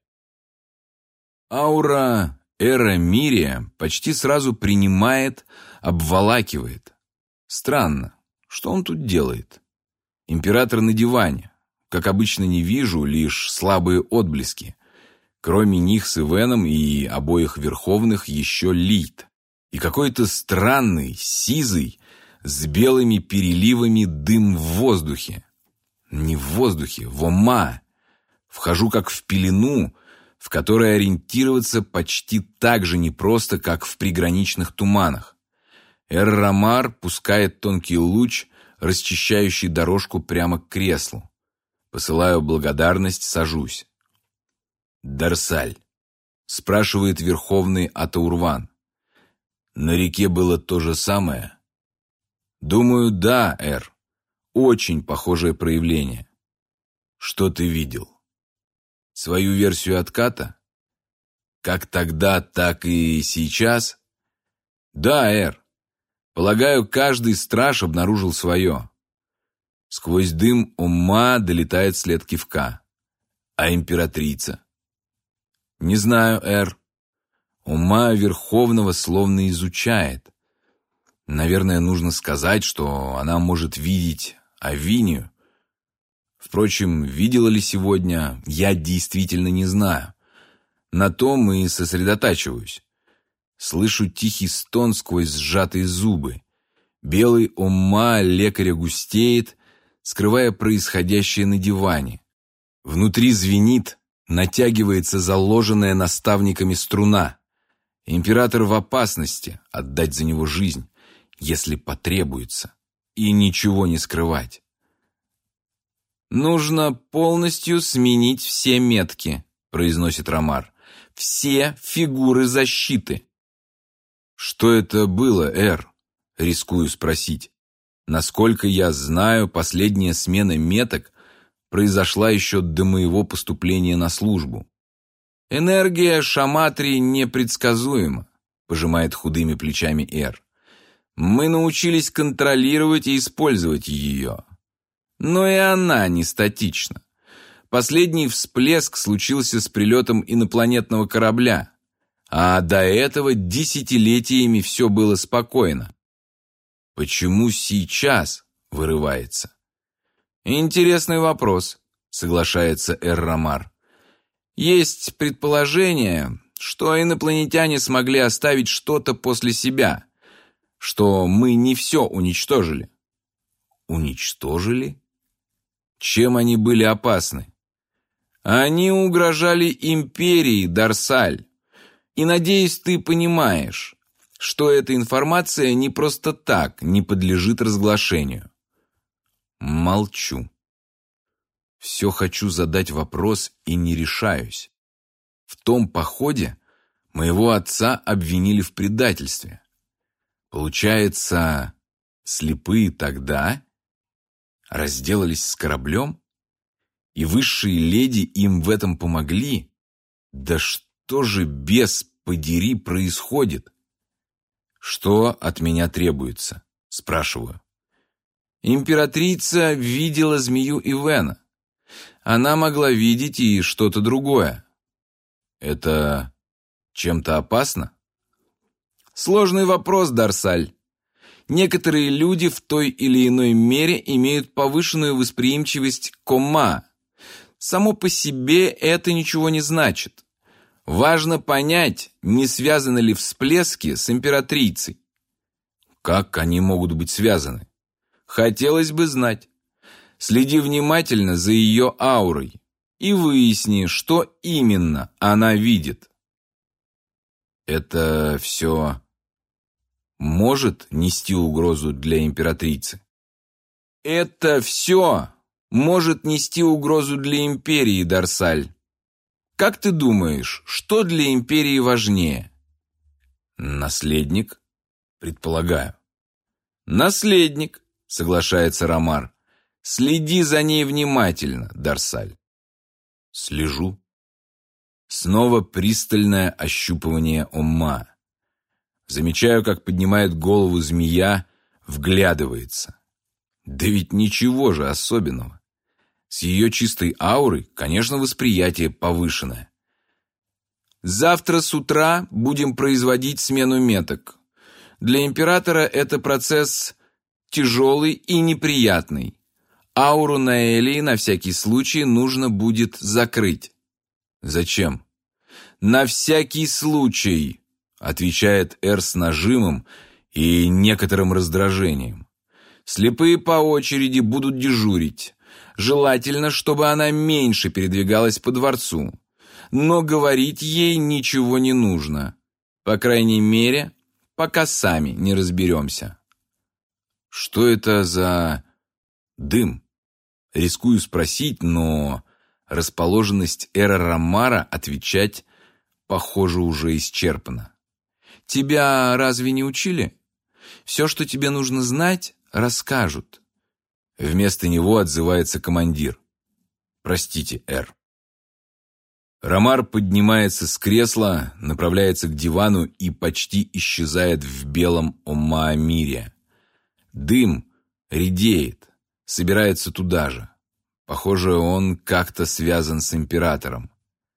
Аура Эра Мирия почти сразу принимает, обволакивает. Странно, что он тут делает? Император на диване. Как обычно, не вижу, лишь слабые отблески. Кроме них с Ивеном и обоих верховных еще Лид. И какой-то странный, сизый, с белыми переливами дым в воздухе. Не в воздухе, в Ома. Вхожу как в пелену, в которой ориентироваться почти так же непросто, как в приграничных туманах. Эр-Рамар пускает тонкий луч, расчищающий дорожку прямо к креслу. Посылаю благодарность, сажусь. «Дарсаль», — спрашивает верховный Атаурван. «На реке было то же самое?» «Думаю, да, Эр. Очень похожее проявление». «Что ты видел?» «Свою версию отката?» «Как тогда, так и сейчас?» «Да, Эр. Полагаю, каждый страж обнаружил свое». Сквозь дым Ума долетает след кивка. «А императрица?» «Не знаю, Эр. Ума Верховного словно изучает. Наверное, нужно сказать, что она может видеть Авинию. Впрочем, видела ли сегодня, я действительно не знаю. На том и сосредотачиваюсь. Слышу тихий стон сквозь сжатые зубы. Белый Ума лекаря густеет, скрывая происходящее на диване. Внутри звенит, натягивается заложенная наставниками струна. Император в опасности, отдать за него жизнь, если потребуется, и ничего не скрывать. «Нужно полностью сменить все метки», — произносит Рамар. «Все фигуры защиты». «Что это было, Эр?» — рискую спросить. Насколько я знаю, последняя смена меток произошла еще до моего поступления на службу. «Энергия Шаматри непредсказуема», — пожимает худыми плечами Эр. «Мы научились контролировать и использовать ее. Но и она не статична. Последний всплеск случился с прилетом инопланетного корабля, а до этого десятилетиями все было спокойно. Почему сейчас?» — вырывается. «Интересный вопрос», — соглашается Эр-Рамар. «Есть предположение, что инопланетяне смогли оставить что-то после себя, что мы не все уничтожили». «Уничтожили? Чем они были опасны?» «Они угрожали империи, Дарсаль. И, надеюсь, ты понимаешь, что эта информация не просто так, не подлежит разглашению. Молчу. Все хочу задать вопрос и не решаюсь. В том походе моего отца обвинили в предательстве. Получается, слепые тогда разделались с кораблем? И высшие леди им в этом помогли? Да что же, бес подери, происходит? Что от меня требуется? Спрашиваю. Императрица видела змею Ивена. Она могла видеть и что-то другое. Это чем-то опасно? Сложный вопрос, Дарсаль. Некоторые люди в той или иной мере имеют повышенную восприимчивость к Омма. Само по себе это ничего не значит. Важно понять, не связаны ли всплески с императрицей. Как они могут быть связаны? Хотелось бы знать. Следи внимательно за ее аурой и выясни, что именно она видит. Это все может нести угрозу для императрицы? Это все может нести угрозу для империи, Дарсаль. Как ты думаешь, что для империи важнее? Наследник, предполагаю. Наследник, соглашается Ромар. Следи за ней внимательно, Дарсаль. Слежу. Снова пристальное ощупывание Омма. Замечаю, как поднимает голову змея, вглядывается. Да ведь ничего же особенного. С ее чистой аурой, конечно, восприятие повышенное. Завтра с утра будем производить смену меток. Для императора это процесс тяжелый и неприятный. Ауру Наэлии на всякий случай нужно будет закрыть. Зачем? На всякий случай, отвечает Эр с нажимом и некоторым раздражением. Слепые по очереди будут дежурить. Желательно, чтобы она меньше передвигалась по дворцу. Но говорить ей ничего не нужно. По крайней мере, пока сами не разберемся. Что это за дым? Рискую спросить, но расположенность Эра Ромара отвечать, похоже, уже исчерпана. Тебя разве не учили? Все, что тебе нужно знать, расскажут. Вместо него отзывается командир. Простите, Эр. Ромар поднимается с кресла, направляется к дивану и почти исчезает в белом Омма-Амире. Дым редеет, собирается туда же. Похоже, он как-то связан с императором.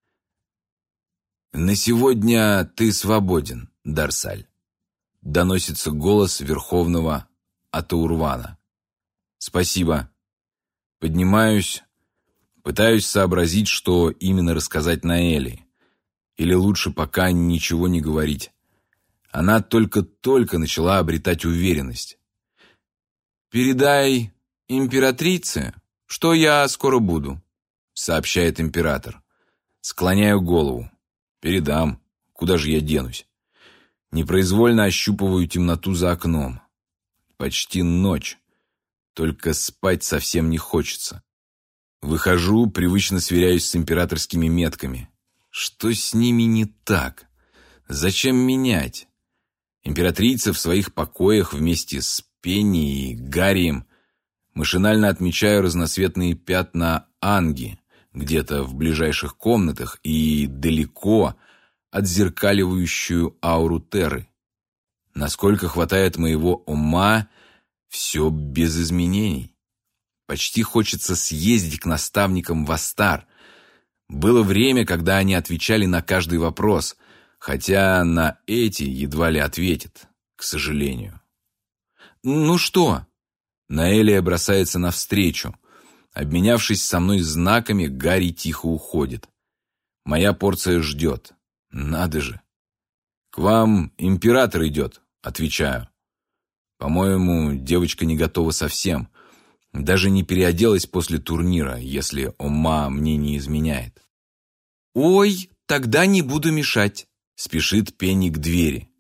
«На сегодня ты свободен, Дарсаль», — доносится голос верховного Атаурвана. «Спасибо». Поднимаюсь, пытаюсь сообразить, что именно рассказать Наэлии. Или лучше пока ничего не говорить. Она только-только начала обретать уверенность. «Передай императрице, что я скоро буду», — сообщает император. Склоняю голову. «Передам. Куда же я денусь?» Непроизвольно ощупываю темноту за окном. Почти ночь. Только спать совсем не хочется. Выхожу, привычно сверяюсь с императорскими метками. Что с ними не так? Зачем менять? Императрица в своих покоях вместе с Пенни и Гаррием. Машинально отмечаю разноцветные пятна Анги где-то в ближайших комнатах и далеко отзеркаливающую ауру Терры. Насколько хватает моего ума, все без изменений. Почти хочется съездить к наставникам в Астар. Было время, когда они отвечали на каждый вопрос, хотя на эти едва ли ответят, к сожалению. «Ну что?» Наэлия бросается навстречу. Обменявшись со мной знаками, Гарри тихо уходит. Моя порция ждет. Надо же. «К вам император идет», — отвечаю. По-моему, девочка не готова совсем. Даже не переоделась после турнира, если Омма мне не изменяет. «Ой, тогда не буду мешать», — спешит Пенни к двери.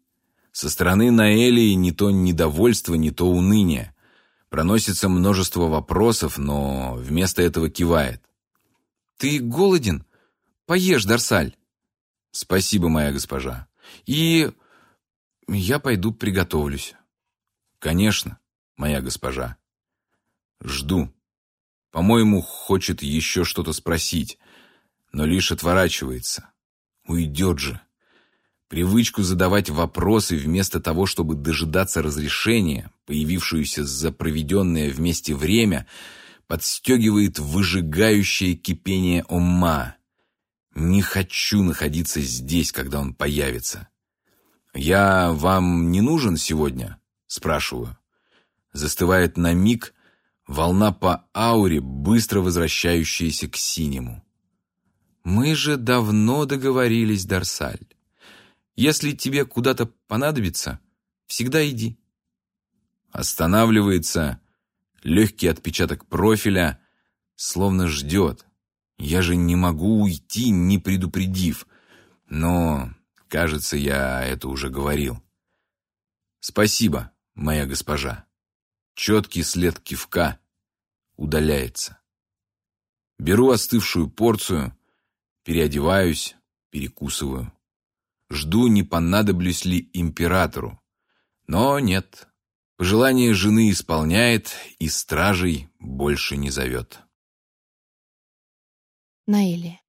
Со стороны Наэли не то недовольство, не то уныние. Проносится множество вопросов, но вместо этого кивает. «Ты голоден? Поешь, Дарсаль». «Спасибо, моя госпожа. И я пойду приготовлюсь». «Конечно, моя госпожа». «Жду. По-моему, хочет еще что-то спросить, но лишь отворачивается. Уйдет же». Привычку задавать вопросы вместо того, чтобы дожидаться разрешения, появившуюся за проведенное вместе время, подстегивает выжигающее кипение ума. Не хочу находиться здесь, когда он появится. «Я вам не нужен сегодня?» – спрашиваю. Застывает на миг волна по ауре, быстро возвращающаяся к синему. «Мы же давно договорились, Дарсаль. Если тебе куда-то понадобится, всегда иди». Останавливается, легкий отпечаток профиля, словно ждет. Я же не могу уйти, не предупредив. Но, кажется, я это уже говорил. «Спасибо, моя госпожа». Четкий след кивка удаляется. Беру остывшую порцию, переодеваюсь, перекусываю. Жду, не понадоблюсь ли императору. Но нет. Пожелание жены исполняет и стражей больше не зовет. Наэлия.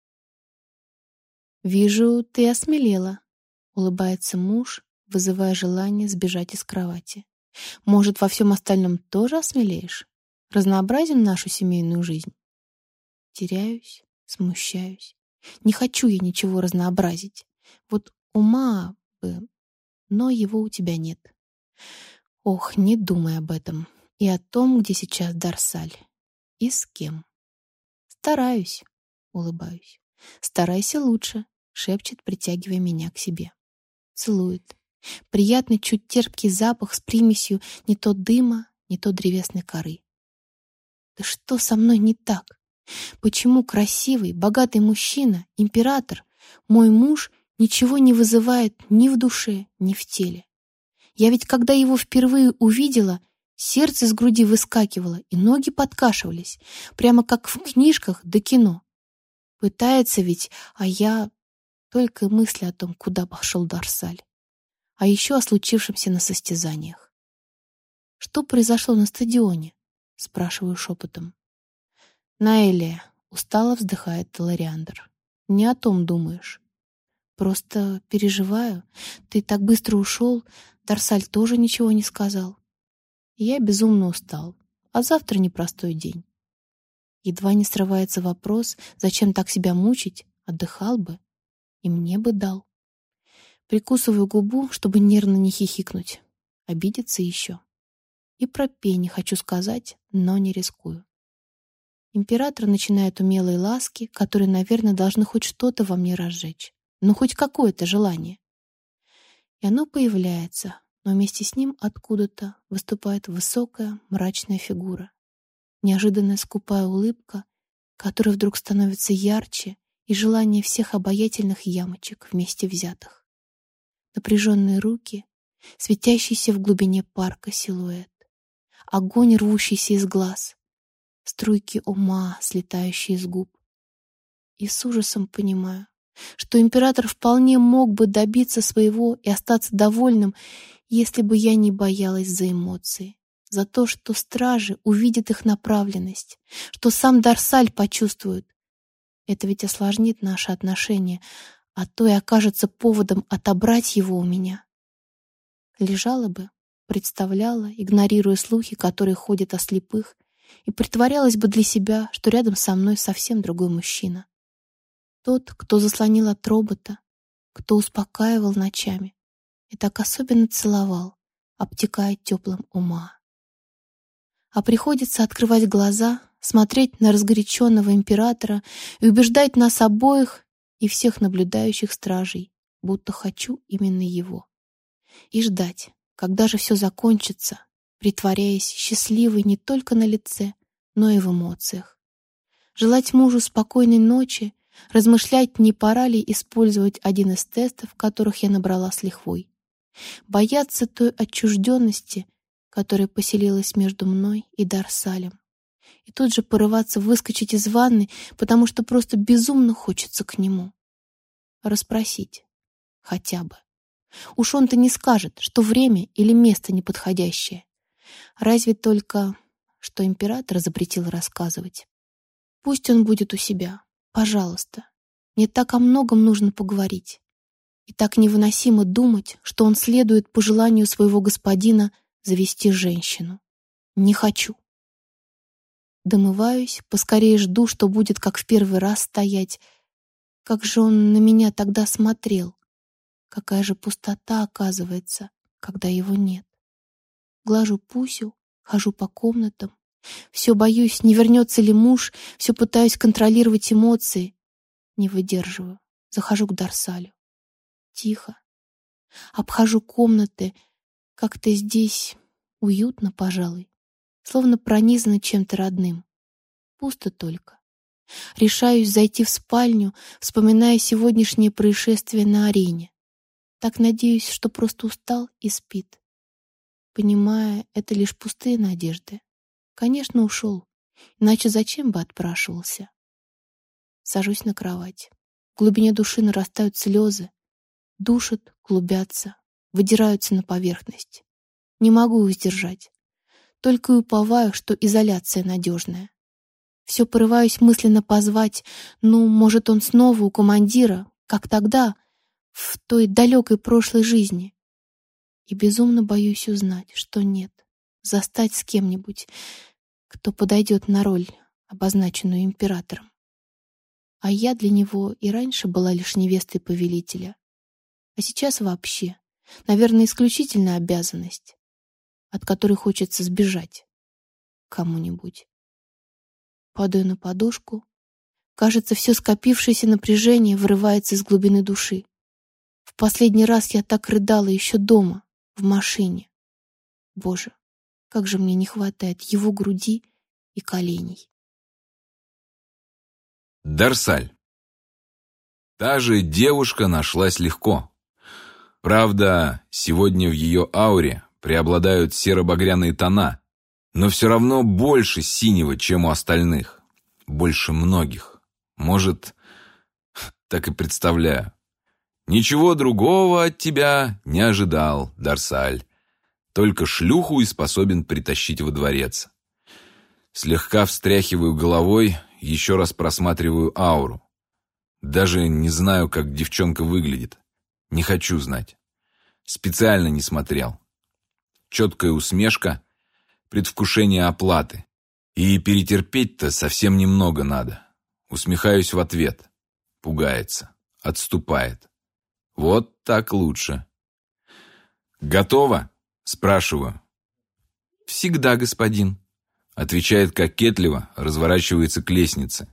«Вижу, ты осмелела», — улыбается муж, вызывая желание сбежать из кровати. «Может, во всем остальном тоже осмелеешь? Разнообразим нашу семейную жизнь?» Теряюсь, смущаюсь. Не хочу я ничего разнообразить. Вот ума бы, но его у тебя нет. Ох, не думай об этом. И о том, где сейчас Дарсаль. И с кем. Стараюсь, улыбаюсь. «Старайся лучше», — шепчет, притягивая меня к себе. Целует. Приятный, чуть терпкий запах с примесью не то дыма, не то древесной коры. Да что со мной не так? Почему красивый, богатый мужчина, император, мой муж, ничего не вызывает ни в душе, ни в теле? Я ведь, когда его впервые увидела, сердце с груди выскакивало, и ноги подкашивались, прямо как в книжках да кино. Пытается ведь, а я только мысли о том, куда пошел Дарсаль. А еще о случившемся на состязаниях. «Что произошло на стадионе?» — спрашиваю шепотом. «Наэлия», — устало вздыхает Телариандр. «Не о том думаешь. Просто переживаю. Ты так быстро ушел, Дарсаль тоже ничего не сказал. Я безумно устал, а завтра непростой день». Едва не срывается вопрос, зачем так себя мучить, отдыхал бы, и мне бы дал. Прикусываю губу, чтобы нервно не хихикнуть. Обидеться еще. И про пени хочу сказать, но не рискую. Император начинает умелые ласки, которые, наверное, должны хоть что-то во мне разжечь. Ну, хоть какое-то желание. И оно появляется, но вместе с ним откуда-то выступает высокая, мрачная фигура. Неожиданная скупая улыбка, которая вдруг становится ярче, и желание всех обаятельных ямочек вместе взятых. Напряженные руки, светящийся в глубине парка силуэт, огонь, рвущийся из глаз, струйки ума, слетающие с губ. И с ужасом понимаю, что император вполне мог бы добиться своего и остаться довольным, если бы я не боялась за эмоции, за то, что стражи увидят их направленность, что сам Дарсаль почувствует. Это ведь осложнит наши отношения, а то и окажется поводом отобрать его у меня. Лежала бы, представляла, игнорируя слухи, которые ходят о слепых, и притворялась бы для себя, что рядом со мной совсем другой мужчина. Тот, кто заслонил от робота, кто успокаивал ночами и так особенно целовал, обтекая теплым ума. А приходится открывать глаза, смотреть на разгоряченного императора и убеждать нас обоих и всех наблюдающих стражей, будто хочу именно его. И ждать, когда же все закончится, притворяясь счастливой не только на лице, но и в эмоциях. Желать мужу спокойной ночи, размышлять, не пора ли использовать один из тестов, которых я набрала с лихвой. бояться той отчужденности, которая поселилась между мной и Дарсалем, и тут же порываться выскочить из ванны, потому что просто безумно хочется к нему. Расспросить. Хотя бы. Уж он-то не скажет, что время или место неподходящее. Разве только, что император запретил рассказывать. Пусть он будет у себя. Пожалуйста. Мне так о многом нужно поговорить. И так невыносимо думать, что он следует по желанию своего господина завести женщину. Не хочу. Домываюсь, поскорее жду, что будет как в первый раз стоять. Как же он на меня тогда смотрел. Какая же пустота, оказывается, когда его нет. Глажу Пусю, хожу по комнатам. Все боюсь, не вернется ли муж, все пытаюсь контролировать эмоции. Не выдерживаю, захожу к Дарсалю. Тихо. Обхожу комнаты. Как-то здесь уютно, пожалуй. Словно пронизано чем-то родным. Пусто только. Решаюсь зайти в спальню, вспоминая сегодняшнее происшествие на арене. Так надеюсь, что просто устал и спит. Понимая, это лишь пустые надежды. Конечно, ушел. Иначе зачем бы отпрашивался? Сажусь на кровать. В глубине души нарастают слезы. Душат, клубятся, выдираются на поверхность. Не могу их сдержать. Только и уповаю, что изоляция надежная. Все порываюсь мысленно позвать. Ну, может, он снова у командира, как тогда, в той далекой прошлой жизни. И безумно боюсь узнать, что нет. Застать с кем-нибудь, кто подойдет на роль, обозначенную императором. А я для него и раньше была лишь невестой повелителя. А сейчас вообще, наверное, исключительная обязанность, от которой хочется сбежать кому-нибудь. Падаю на подушку. Кажется, все скопившееся напряжение вырывается из глубины души. В последний раз я так рыдала еще дома, в машине. Боже, как же мне не хватает его груди и коленей. Дарсаль. Та же девушка нашлась легко. Правда, сегодня в ее ауре преобладают серо-багряные тона, но все равно больше синего, чем у остальных. Больше многих. Может, так и представляю. Ничего другого от тебя не ожидал, Дарсаль. Только шлюху и способен притащить во дворец. Слегка встряхиваю головой, еще раз просматриваю ауру. Даже не знаю, как девчонка выглядит. Не хочу знать. Специально не смотрел. Четкая усмешка, предвкушение оплаты. И перетерпеть-то совсем немного надо. Усмехаюсь в ответ. Пугается. Отступает. Вот так лучше. «Готово?» — спрашиваю. «Всегда, господин», — отвечает кокетливо, разворачивается к лестнице.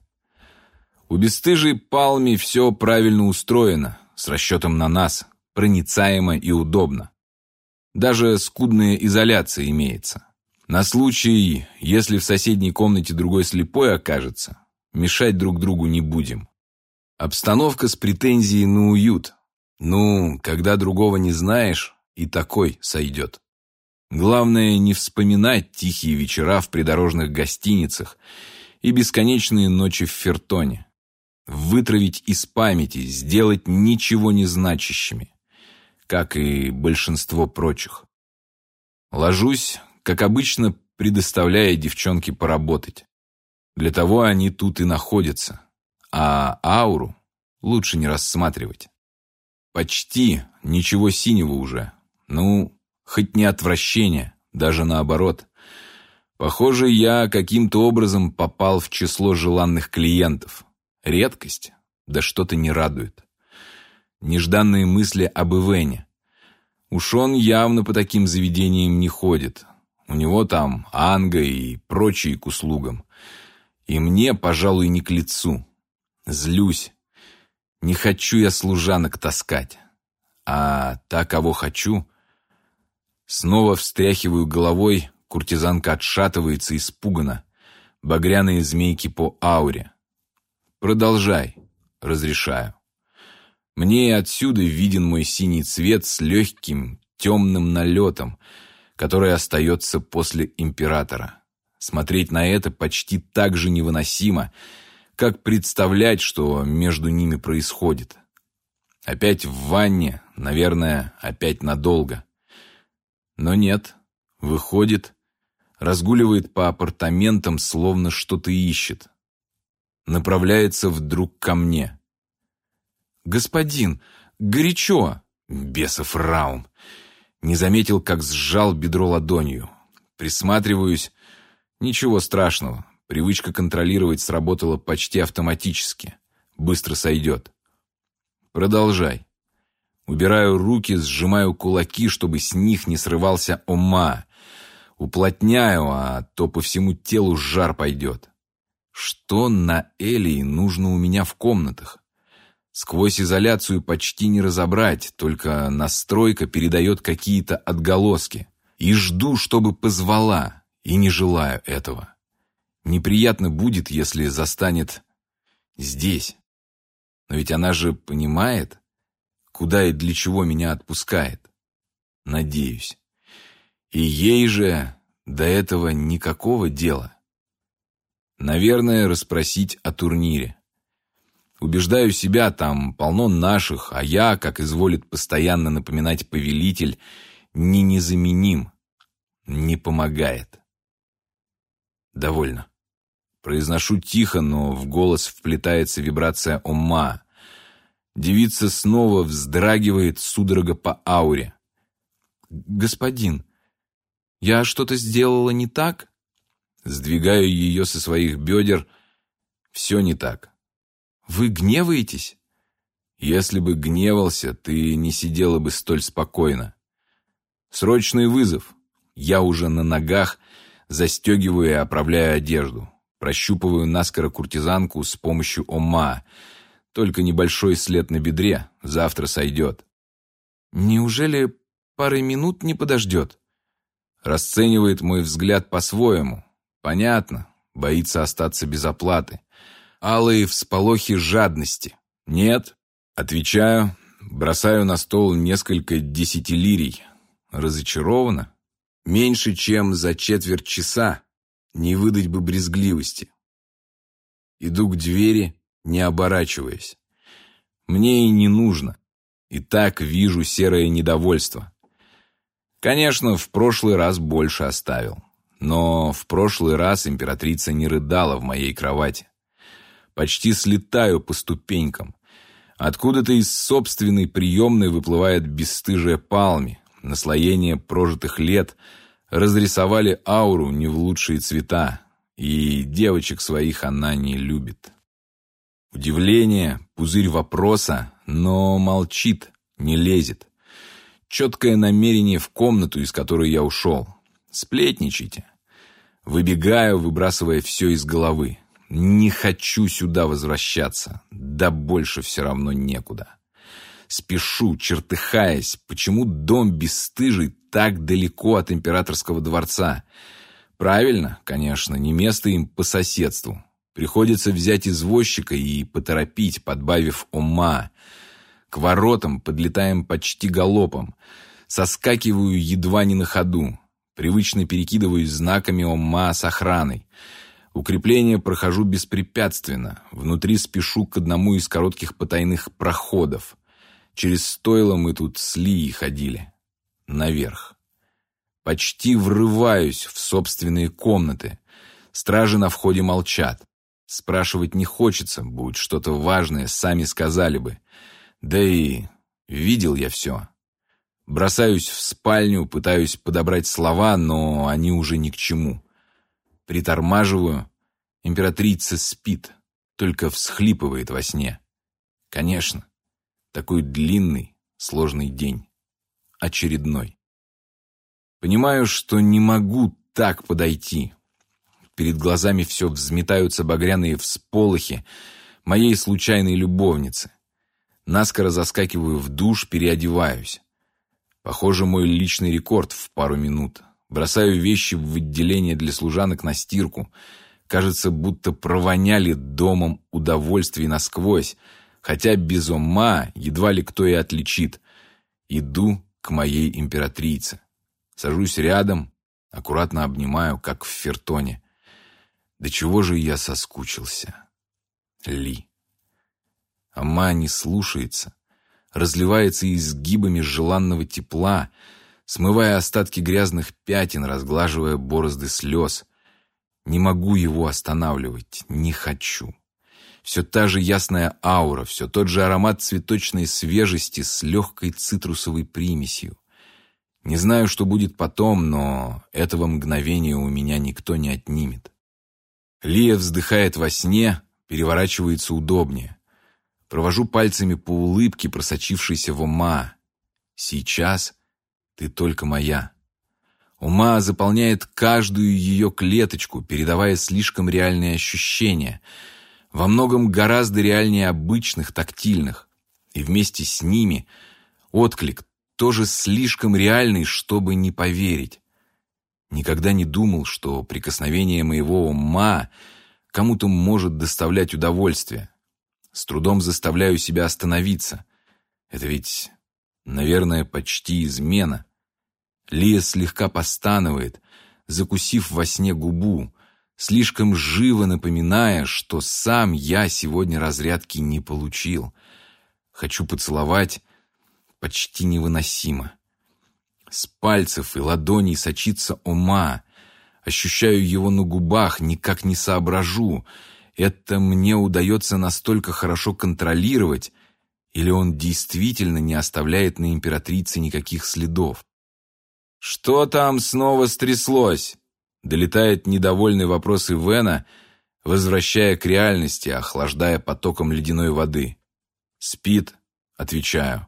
У бесстыжей Палми все правильно устроено, с расчетом на нас, проницаемо и удобно. Даже скудная изоляция имеется. На случай, если в соседней комнате другой слепой окажется, мешать друг другу не будем. Обстановка с претензией на уют. Ну, когда другого не знаешь, и такой сойдет. Главное не вспоминать тихие вечера в придорожных гостиницах и бесконечные ночи в Фертоне. Вытравить из памяти, сделать ничего не значащими, как и большинство прочих. Ложусь, как обычно, предоставляя девчонке поработать. Для того они тут и находятся, а ауру лучше не рассматривать. Почти ничего синего уже. Ну, хоть не отвращение, даже наоборот. Похоже, я каким-то образом попал в число желанных клиентов. Редкость, да что-то не радует. Нежданные мысли об Ивене. Уж он явно по таким заведениям не ходит. У него там Анга и прочие к услугам. И мне, пожалуй, не к лицу. Злюсь. Не хочу я служанок таскать. А та, кого хочу... Снова встряхиваю головой, куртизанка отшатывается испуганно. Багряные змейки по ауре. Продолжай, разрешаю. Мне и отсюда виден мой синий цвет с легким, темным налетом, который остается после императора. Смотреть на это почти так же невыносимо, как представлять, что между ними происходит. Опять в ванне, наверное, опять надолго. Но нет, выходит, разгуливает по апартаментам, словно что-то ищет. Направляется вдруг ко мне. «Господин, горячо!» Бесов раум. Не заметил, как сжал бедро ладонью. Присматриваюсь. Ничего страшного. Привычка контролировать сработала почти автоматически. Быстро сойдет. Продолжай. Убираю руки, сжимаю кулаки, чтобы с них не срывался ома. Уплотняю, а то по всему телу жар пойдет. Что на Элии нужно у меня в комнатах? Сквозь изоляцию почти не разобрать, только настройка передает какие-то отголоски. И жду, чтобы позвала, и не желаю этого. Неприятно будет, если застанет здесь. Но ведь она же понимает, куда и для чего меня отпускает. Надеюсь. И ей же до этого никакого дела. Наверное, расспросить о турнире. Убеждаю себя, там полно наших, а я, как изволит постоянно напоминать повелитель, незаменим, не помогает. Довольно. Произношу тихо, но в голос вплетается вибрация ума. Девица снова вздрагивает, судорога по ауре. «Господин, я что-то сделала не так?» Сдвигаю ее со своих бедер. Все не так. «Вы гневаетесь?» «Если бы гневался, ты не сидела бы столь спокойно. Срочный вызов. Я уже на ногах, застегиваю и оправляю одежду. Прощупываю наскоро куртизанку с помощью ома. Только небольшой след на бедре, завтра сойдет». «Неужели пары минут не подождет?» Расценивает мой взгляд по-своему. Понятно, боится остаться без оплаты. Алые всполохи жадности. «Нет», отвечаю, бросаю на стол несколько десятилирий. Разочарована. Меньше, чем за четверть часа. Не выдать бы брезгливости. Иду к двери, не оборачиваясь. Мне и не нужно. И так вижу серое недовольство. Конечно, в прошлый раз больше оставил. Но в прошлый раз императрица не рыдала в моей кровати. Почти слетаю по ступенькам. Откуда-то из собственной приемной выплывает бесстыжая Палми. Наслоение прожитых лет разрисовали ауру не в лучшие цвета. И девочек своих она не любит. Удивление, пузырь вопроса, но молчит, не лезет. Четкое намерение в комнату, из которой я ушел. Сплетничайте. Выбегаю, выбрасывая все из головы. Не хочу сюда возвращаться. Да больше все равно некуда. Спешу, чертыхаясь. Почему дом бесстыжий так далеко от императорского дворца? Правильно, конечно, не место им по соседству. Приходится взять извозчика и поторопить, подбавив ума. К воротам подлетаем почти галопом. Соскакиваю едва не на ходу. Привычно перекидываюсь знаками ума с охраной. Укрепление прохожу беспрепятственно. Внутри спешу к одному из коротких потайных проходов. Через стойло мы тут с Лией ходили. Наверх. Почти врываюсь в собственные комнаты. Стражи на входе молчат. Спрашивать не хочется, будет что-то важное, сами сказали бы. Да и видел я все. Бросаюсь в спальню, пытаюсь подобрать слова, но они уже ни к чему. Притормаживаю. Императрица спит, только всхлипывает во сне. Конечно, такой длинный, сложный день. Очередной. Понимаю, что не могу так подойти. Перед глазами все взметаются багряные всполохи моей случайной любовницы. Наскоро заскакиваю в душ, переодеваюсь. Похоже, мой личный рекорд в пару минут. Бросаю вещи в отделение для служанок на стирку. Кажется, будто провоняли домом удовольствий насквозь, хотя без ума едва ли кто и отличит. Иду к к моей императрице. Сажусь рядом, аккуратно обнимаю, как в фертоне. До чего же я соскучился. Ли. Ама не слушается, разливается изгибами желанного тепла, смывая остатки грязных пятен, разглаживая борозды слез. Не могу его останавливать, не хочу. Все та же ясная аура, все тот же аромат цветочной свежести с легкой цитрусовой примесью. Не знаю, что будет потом, но этого мгновения у меня никто не отнимет. Лия вздыхает во сне, переворачивается удобнее. Провожу пальцами по улыбке, просочившейся в Ома. Сейчас ты только моя. Ома заполняет каждую ее клеточку, передавая слишком реальные ощущения, во многом гораздо реальнее обычных, тактильных. И вместе с ними отклик тоже слишком реальный, чтобы не поверить. Никогда не думал, что прикосновение моего ума кому-то может доставлять удовольствие. С трудом заставляю себя остановиться. Это ведь, наверное, почти измена. Лия слегка постанывает, закусив во сне губу, слишком живо напоминая, что сам я сегодня разрядки не получил. Хочу поцеловать, почти невыносимо. С пальцев и ладоней сочится Ома. Ощущаю его на губах, никак не соображу. Это мне удается настолько хорошо контролировать, или он действительно не оставляет на императрице никаких следов? «Что там снова стряслось?» Долетает недовольный вопрос Ивена, возвращая к реальности, охлаждая потоком ледяной воды. «Спит», — отвечаю.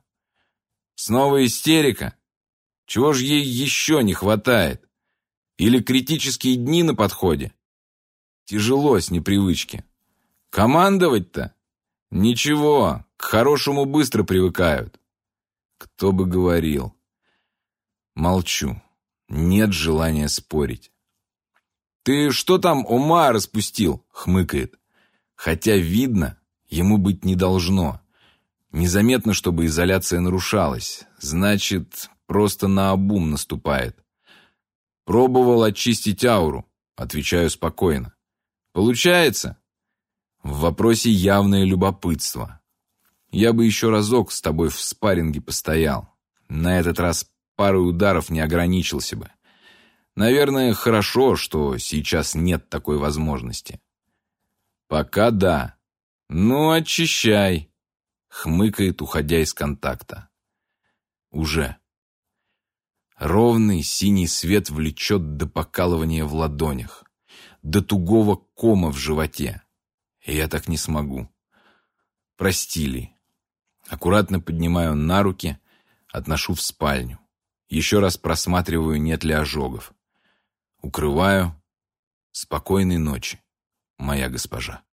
«Снова истерика? Чего ж ей еще не хватает? Или критические дни на подходе? Тяжело с непривычки. Командовать-то? Ничего, к хорошему быстро привыкают». Кто бы говорил. Молчу. Нет желания спорить. «Ты что там Ома распустил?» — хмыкает. Хотя видно, ему быть не должно. Незаметно, чтобы изоляция нарушалась. Значит, просто наобум наступает. «Пробовал очистить ауру», — отвечаю спокойно. «Получается?» В вопросе явное любопытство. Я бы еще разок с тобой в спарринге постоял. На этот раз парой ударов не ограничился бы. Наверное, хорошо, что сейчас нет такой возможности. Пока да. Ну, очищай. Хмыкает, уходя из контакта. Уже. Ровный синий свет влечет до покалывания в ладонях, до тугого кома в животе. И я так не смогу. Прости, Ли. Аккуратно поднимаю на руки, отношу в спальню. Еще раз просматриваю, нет ли ожогов. Укрываю. Спокойной ночи, моя госпожа.